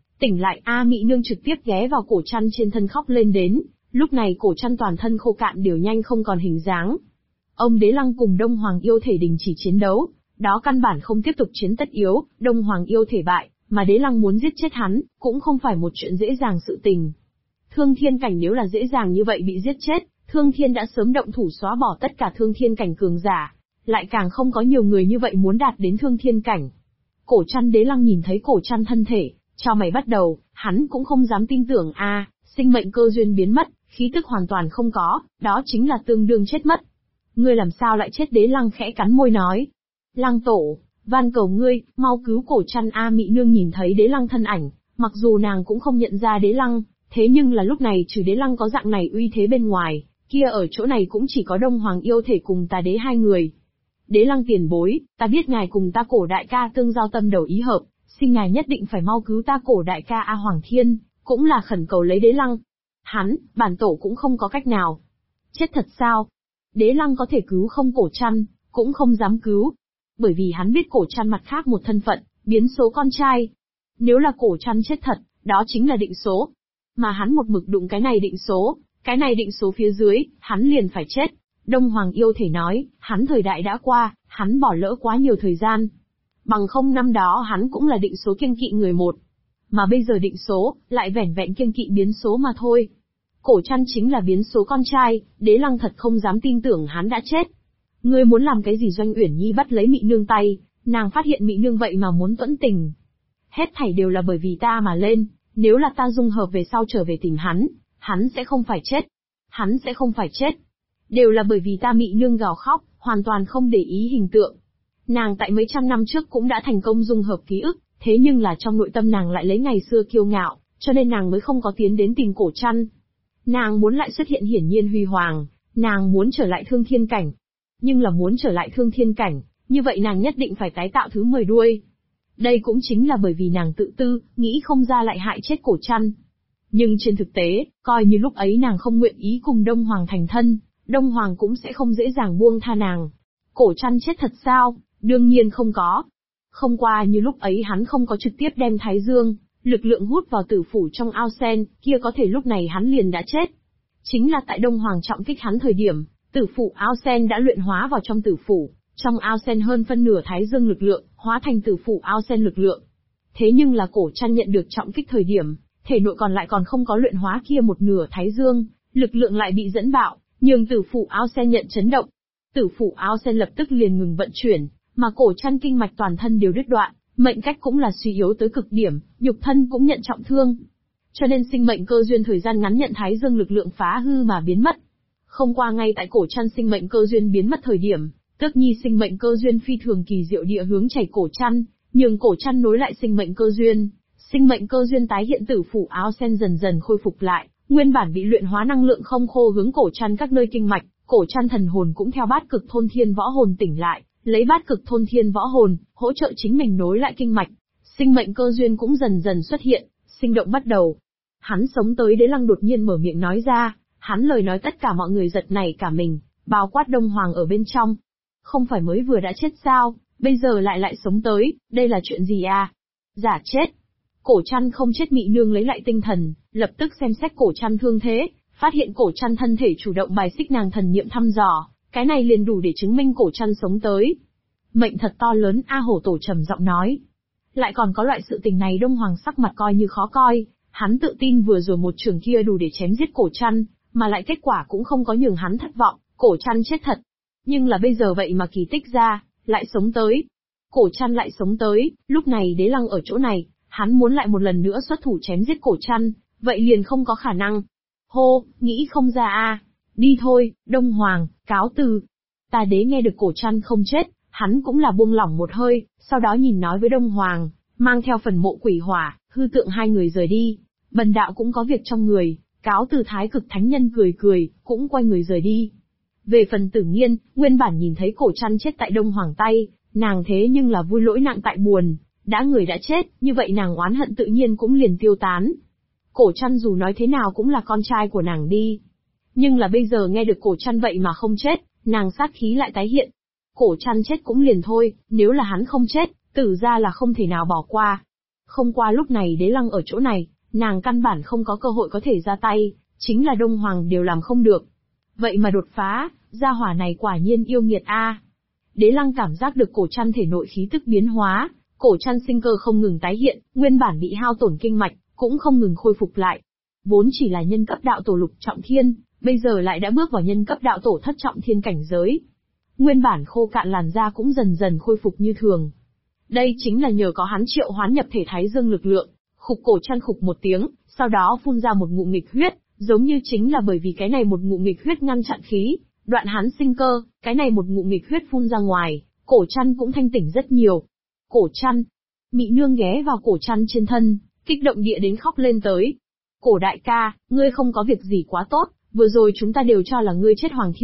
Mị Nương trực tiếp ghé vào cổ trăn trên thân khóc lên đến, lúc này cổ trăn toàn thân khô cạn đều nhanh không còn hình dáng. Ông Đế Lăng cùng Đông Hoàng yêu thể đình chỉ chiến đấu, đó căn bản không tiếp tục chiến tất yếu, Đông Hoàng yêu thể bại, mà Đế Lăng muốn giết chết hắn, cũng không phải một chuyện dễ dàng sự tình. Thương thiên cảnh nếu là dễ dàng như vậy bị giết chết, Thương thiên đã sớm động thủ xóa bỏ tất cả thương thiên cảnh cường giả, lại càng không có nhiều người như vậy muốn đạt đến thương thiên cảnh. Cổ trăn Đế Lăng nhìn thấy cổ trăn thân thể, cho mày bắt đầu, hắn cũng không dám tin tưởng sinh mệnh cơ duyên biến mất, khí tức hoàn toàn không có, đó chính là tương đương chết mất. Ngươi làm sao lại chết? Đế Lăng khẽ cắn môi nói. Lăng tổ, van cầu ngươi, mau cứu cổ trăn Mị Nương nhìn thấy Đế Lăng thân ảnh, mặc dù nàng cũng không nhận ra Đế Lăng, thế nhưng là lúc này trừ Đế Lăng có dạng này uy thế bên ngoài, kia ở chỗ này cũng chỉ có Đông Hoàng yêu thể cùng tà đế hai người. Đế Lăng tiền bối, ta biết ngài cùng ta cổ đại ca tương giao tâm đầu ý hợp, xin ngài nhất định phải mau cứu ta cổ đại ca Hoàng Thiên, cũng là khẩn cầu lấy Đế Lăng. Hắn, bản tổ cũng không có cách nào. Chết thật sao? Đế Lăng có thể cứu không cổ trăn, cũng không dám cứu. Bởi vì hắn biết cổ trăn mặt khác một thân phận, biến số con trai. Nếu là cổ trăn chết thật, đó chính là định số. Mà hắn một mực đụng cái này định số phía dưới, hắn liền phải chết. Đông Hoàng yêu thể nói, hắn thời đại đã qua, hắn bỏ lỡ quá nhiều thời gian. Bằng không năm đó hắn cũng là định số kiêng kỵ người một. Mà bây giờ định số, lại vẻn vẹn kiêng kỵ biến số mà thôi. Cổ trăn chính là biến số con trai, Đế Lăng thật không dám tin tưởng hắn đã chết. Ngươi muốn làm cái gì? Doanh Uyển Nhi bắt lấy Mị Nương tay, nàng phát hiện Mị Nương vậy mà muốn tuẫn tình. Hết thảy đều là bởi vì ta mà lên, nếu là ta dung hợp về sau trở về tìm hắn sẽ không phải chết. Hắn sẽ không phải chết. Đều là bởi vì ta. Mị Nương gào khóc, hoàn toàn không để ý hình tượng. Nàng tại mấy trăm năm trước cũng đã thành công dung hợp ký ức, thế nhưng là trong nội tâm nàng lại lấy ngày xưa kiêu ngạo, cho nên nàng mới không có tiến đến tìm cổ trăn. Nàng muốn lại xuất hiện hiển nhiên huy hoàng, nàng muốn trở lại thương thiên cảnh. Nhưng là muốn trở lại thương thiên cảnh, như vậy nàng nhất định phải tái tạo thứ 10 đuôi. Đây cũng chính là bởi vì nàng tự tư, nghĩ không ra lại hại chết cổ trăn. Nhưng trên thực tế, coi như lúc ấy nàng không nguyện ý cùng Đông Hoàng thành thân, Đông Hoàng cũng sẽ không dễ dàng buông tha nàng. Cổ trăn chết thật sao? Đương nhiên không có. Không qua như lúc ấy hắn không có trực tiếp đem thái dương Lực lượng hút vào tử phủ trong ao sen, kia có thể lúc này hắn liền đã chết. Chính là tại Đông Hoàng trọng kích hắn thời điểm, tử phủ ao sen đã luyện hóa vào trong tử phủ, trong ao sen hơn phân nửa Thái Dương lực lượng, hóa thành tử phủ ao sen lực lượng. Thế nhưng là Cổ Trăn nhận được trọng kích thời điểm, thể nội còn lại còn không có luyện hóa kia một nửa Thái Dương, lực lượng lại bị dẫn bạo, nhường tử phủ ao sen nhận chấn động. Tử phủ ao sen lập tức liền ngừng vận chuyển, mà Cổ Trăn kinh mạch toàn thân đều đứt đoạn, mệnh cách cũng là suy yếu tới cực điểm, nhục thân cũng nhận trọng thương. Cho nên sinh mệnh cơ duyên thời gian ngắn nhận Thái Dương lực lượng phá hư mà biến mất. Không qua ngay tại Cổ Trăn sinh mệnh cơ duyên biến mất thời điểm, Tước Nhi sinh mệnh cơ duyên phi thường kỳ diệu địa hướng chảy Cổ Trăn, nhường Cổ Trăn nối lại sinh mệnh cơ duyên. Sinh mệnh cơ duyên tái hiện tử phủ áo sen dần dần khôi phục lại, nguyên bản bị luyện hóa năng lượng không khô hướng Cổ Trăn các nơi kinh mạch, Cổ Trăn thần hồn cũng theo bát cực thôn thiên võ hồn tỉnh lại, lấy bát cực thôn thiên võ hồn, hỗ trợ chính mình nối lại kinh mạch. Sinh mệnh cơ duyên cũng dần dần xuất hiện, sinh động bắt đầu. Hắn sống tới Đế Lăng đột nhiên mở miệng nói ra, hắn lời nói tất cả mọi người giật nảy cả mình, bao quát Đông Hoàng ở bên trong. Không phải mới vừa đã chết sao, bây giờ lại sống tới, đây là chuyện gì à? Giả chết. Cổ Trăn không chết Mị Nương lấy lại tinh thần, lập tức xem xét Cổ Trăn thương thế, phát hiện Cổ Trăn thân thể chủ động bài xích nàng thần niệm thăm dò, cái này liền đủ để chứng minh Cổ Trăn sống tới. Mệnh thật to lớn, A Hổ Tổ trầm giọng nói. Lại còn có loại sự tình này. Đông Hoàng sắc mặt coi như khó coi, hắn tự tin vừa rồi một trường kia đủ để chém giết Cổ Trăn, mà lại kết quả cũng không có nhường hắn thất vọng, Cổ Trăn chết thật. Nhưng là bây giờ vậy mà kỳ tích ra, lại sống tới. Cổ Trăn lại sống tới, lúc này Đế Lăng ở chỗ này, hắn muốn lại một lần nữa xuất thủ chém giết Cổ Trăn, vậy liền không có khả năng. Hô, nghĩ không ra a. Đi thôi, Đông Hoàng, cáo từ. Ta Đế nghe được Cổ Trăn không chết, hắn cũng là buông lỏng một hơi, sau đó nhìn nói với Đông Hoàng, mang theo phần mộ quỷ hỏa, hư tượng hai người rời đi. Bần đạo cũng có việc trong người, cáo từ. Thái Cực Thánh Nhân cười, cũng quay người rời đi. Về phần Tử Nghiên, nguyên bản nhìn thấy Cổ Trăn chết tại Đông Hoàng tay, nàng thế nhưng là vui lỗi nặng tại buồn, đã người đã chết, như vậy nàng oán hận tự nhiên cũng liền tiêu tán. Cổ Trăn dù nói thế nào cũng là con trai của nàng đi. Nhưng là bây giờ nghe được Cổ Trăn vậy mà không chết, nàng sát khí lại tái hiện. Cổ Trăn chết cũng liền thôi, nếu là hắn không chết, Tử gia là không thể nào bỏ qua. Không qua lúc này Đế Lăng ở chỗ này, nàng căn bản không có cơ hội có thể ra tay, chính là Đông Hoàng đều làm không được. Vậy mà đột phá, gia hỏa này quả nhiên yêu nghiệt a. Đế Lăng cảm giác được Cổ Trăn thể nội khí tức biến hóa, Cổ Trăn sinh cơ không ngừng tái hiện, nguyên bản bị hao tổn kinh mạch, cũng không ngừng khôi phục lại. Vốn chỉ là nhân cấp đạo tổ lục trọng thiên, bây giờ lại đã bước vào nhân cấp đạo tổ thất trọng thiên cảnh giới. Nguyên bản khô cạn làn da cũng dần dần khôi phục như thường. Đây chính là nhờ có hắn triệu hoán nhập thể Thái Dương lực lượng. Khục. Cổ Trăn khục một tiếng, sau đó phun ra một ngụm nghịch huyết, giống như chính là bởi vì cái này một ngụm nghịch huyết ngăn chặn khí, đoạn hắn sinh cơ, cái này một ngụm nghịch huyết phun ra ngoài, Cổ Trăn cũng thanh tỉnh rất nhiều. Cổ Trăn, Mị Nương ghé vào Cổ Trăn trên thân, kích động địa đến khóc lên tới. Cổ đại ca, ngươi không có việc gì quá tốt, vừa rồi chúng ta đều cho là ngươi chết Hoàng Thiên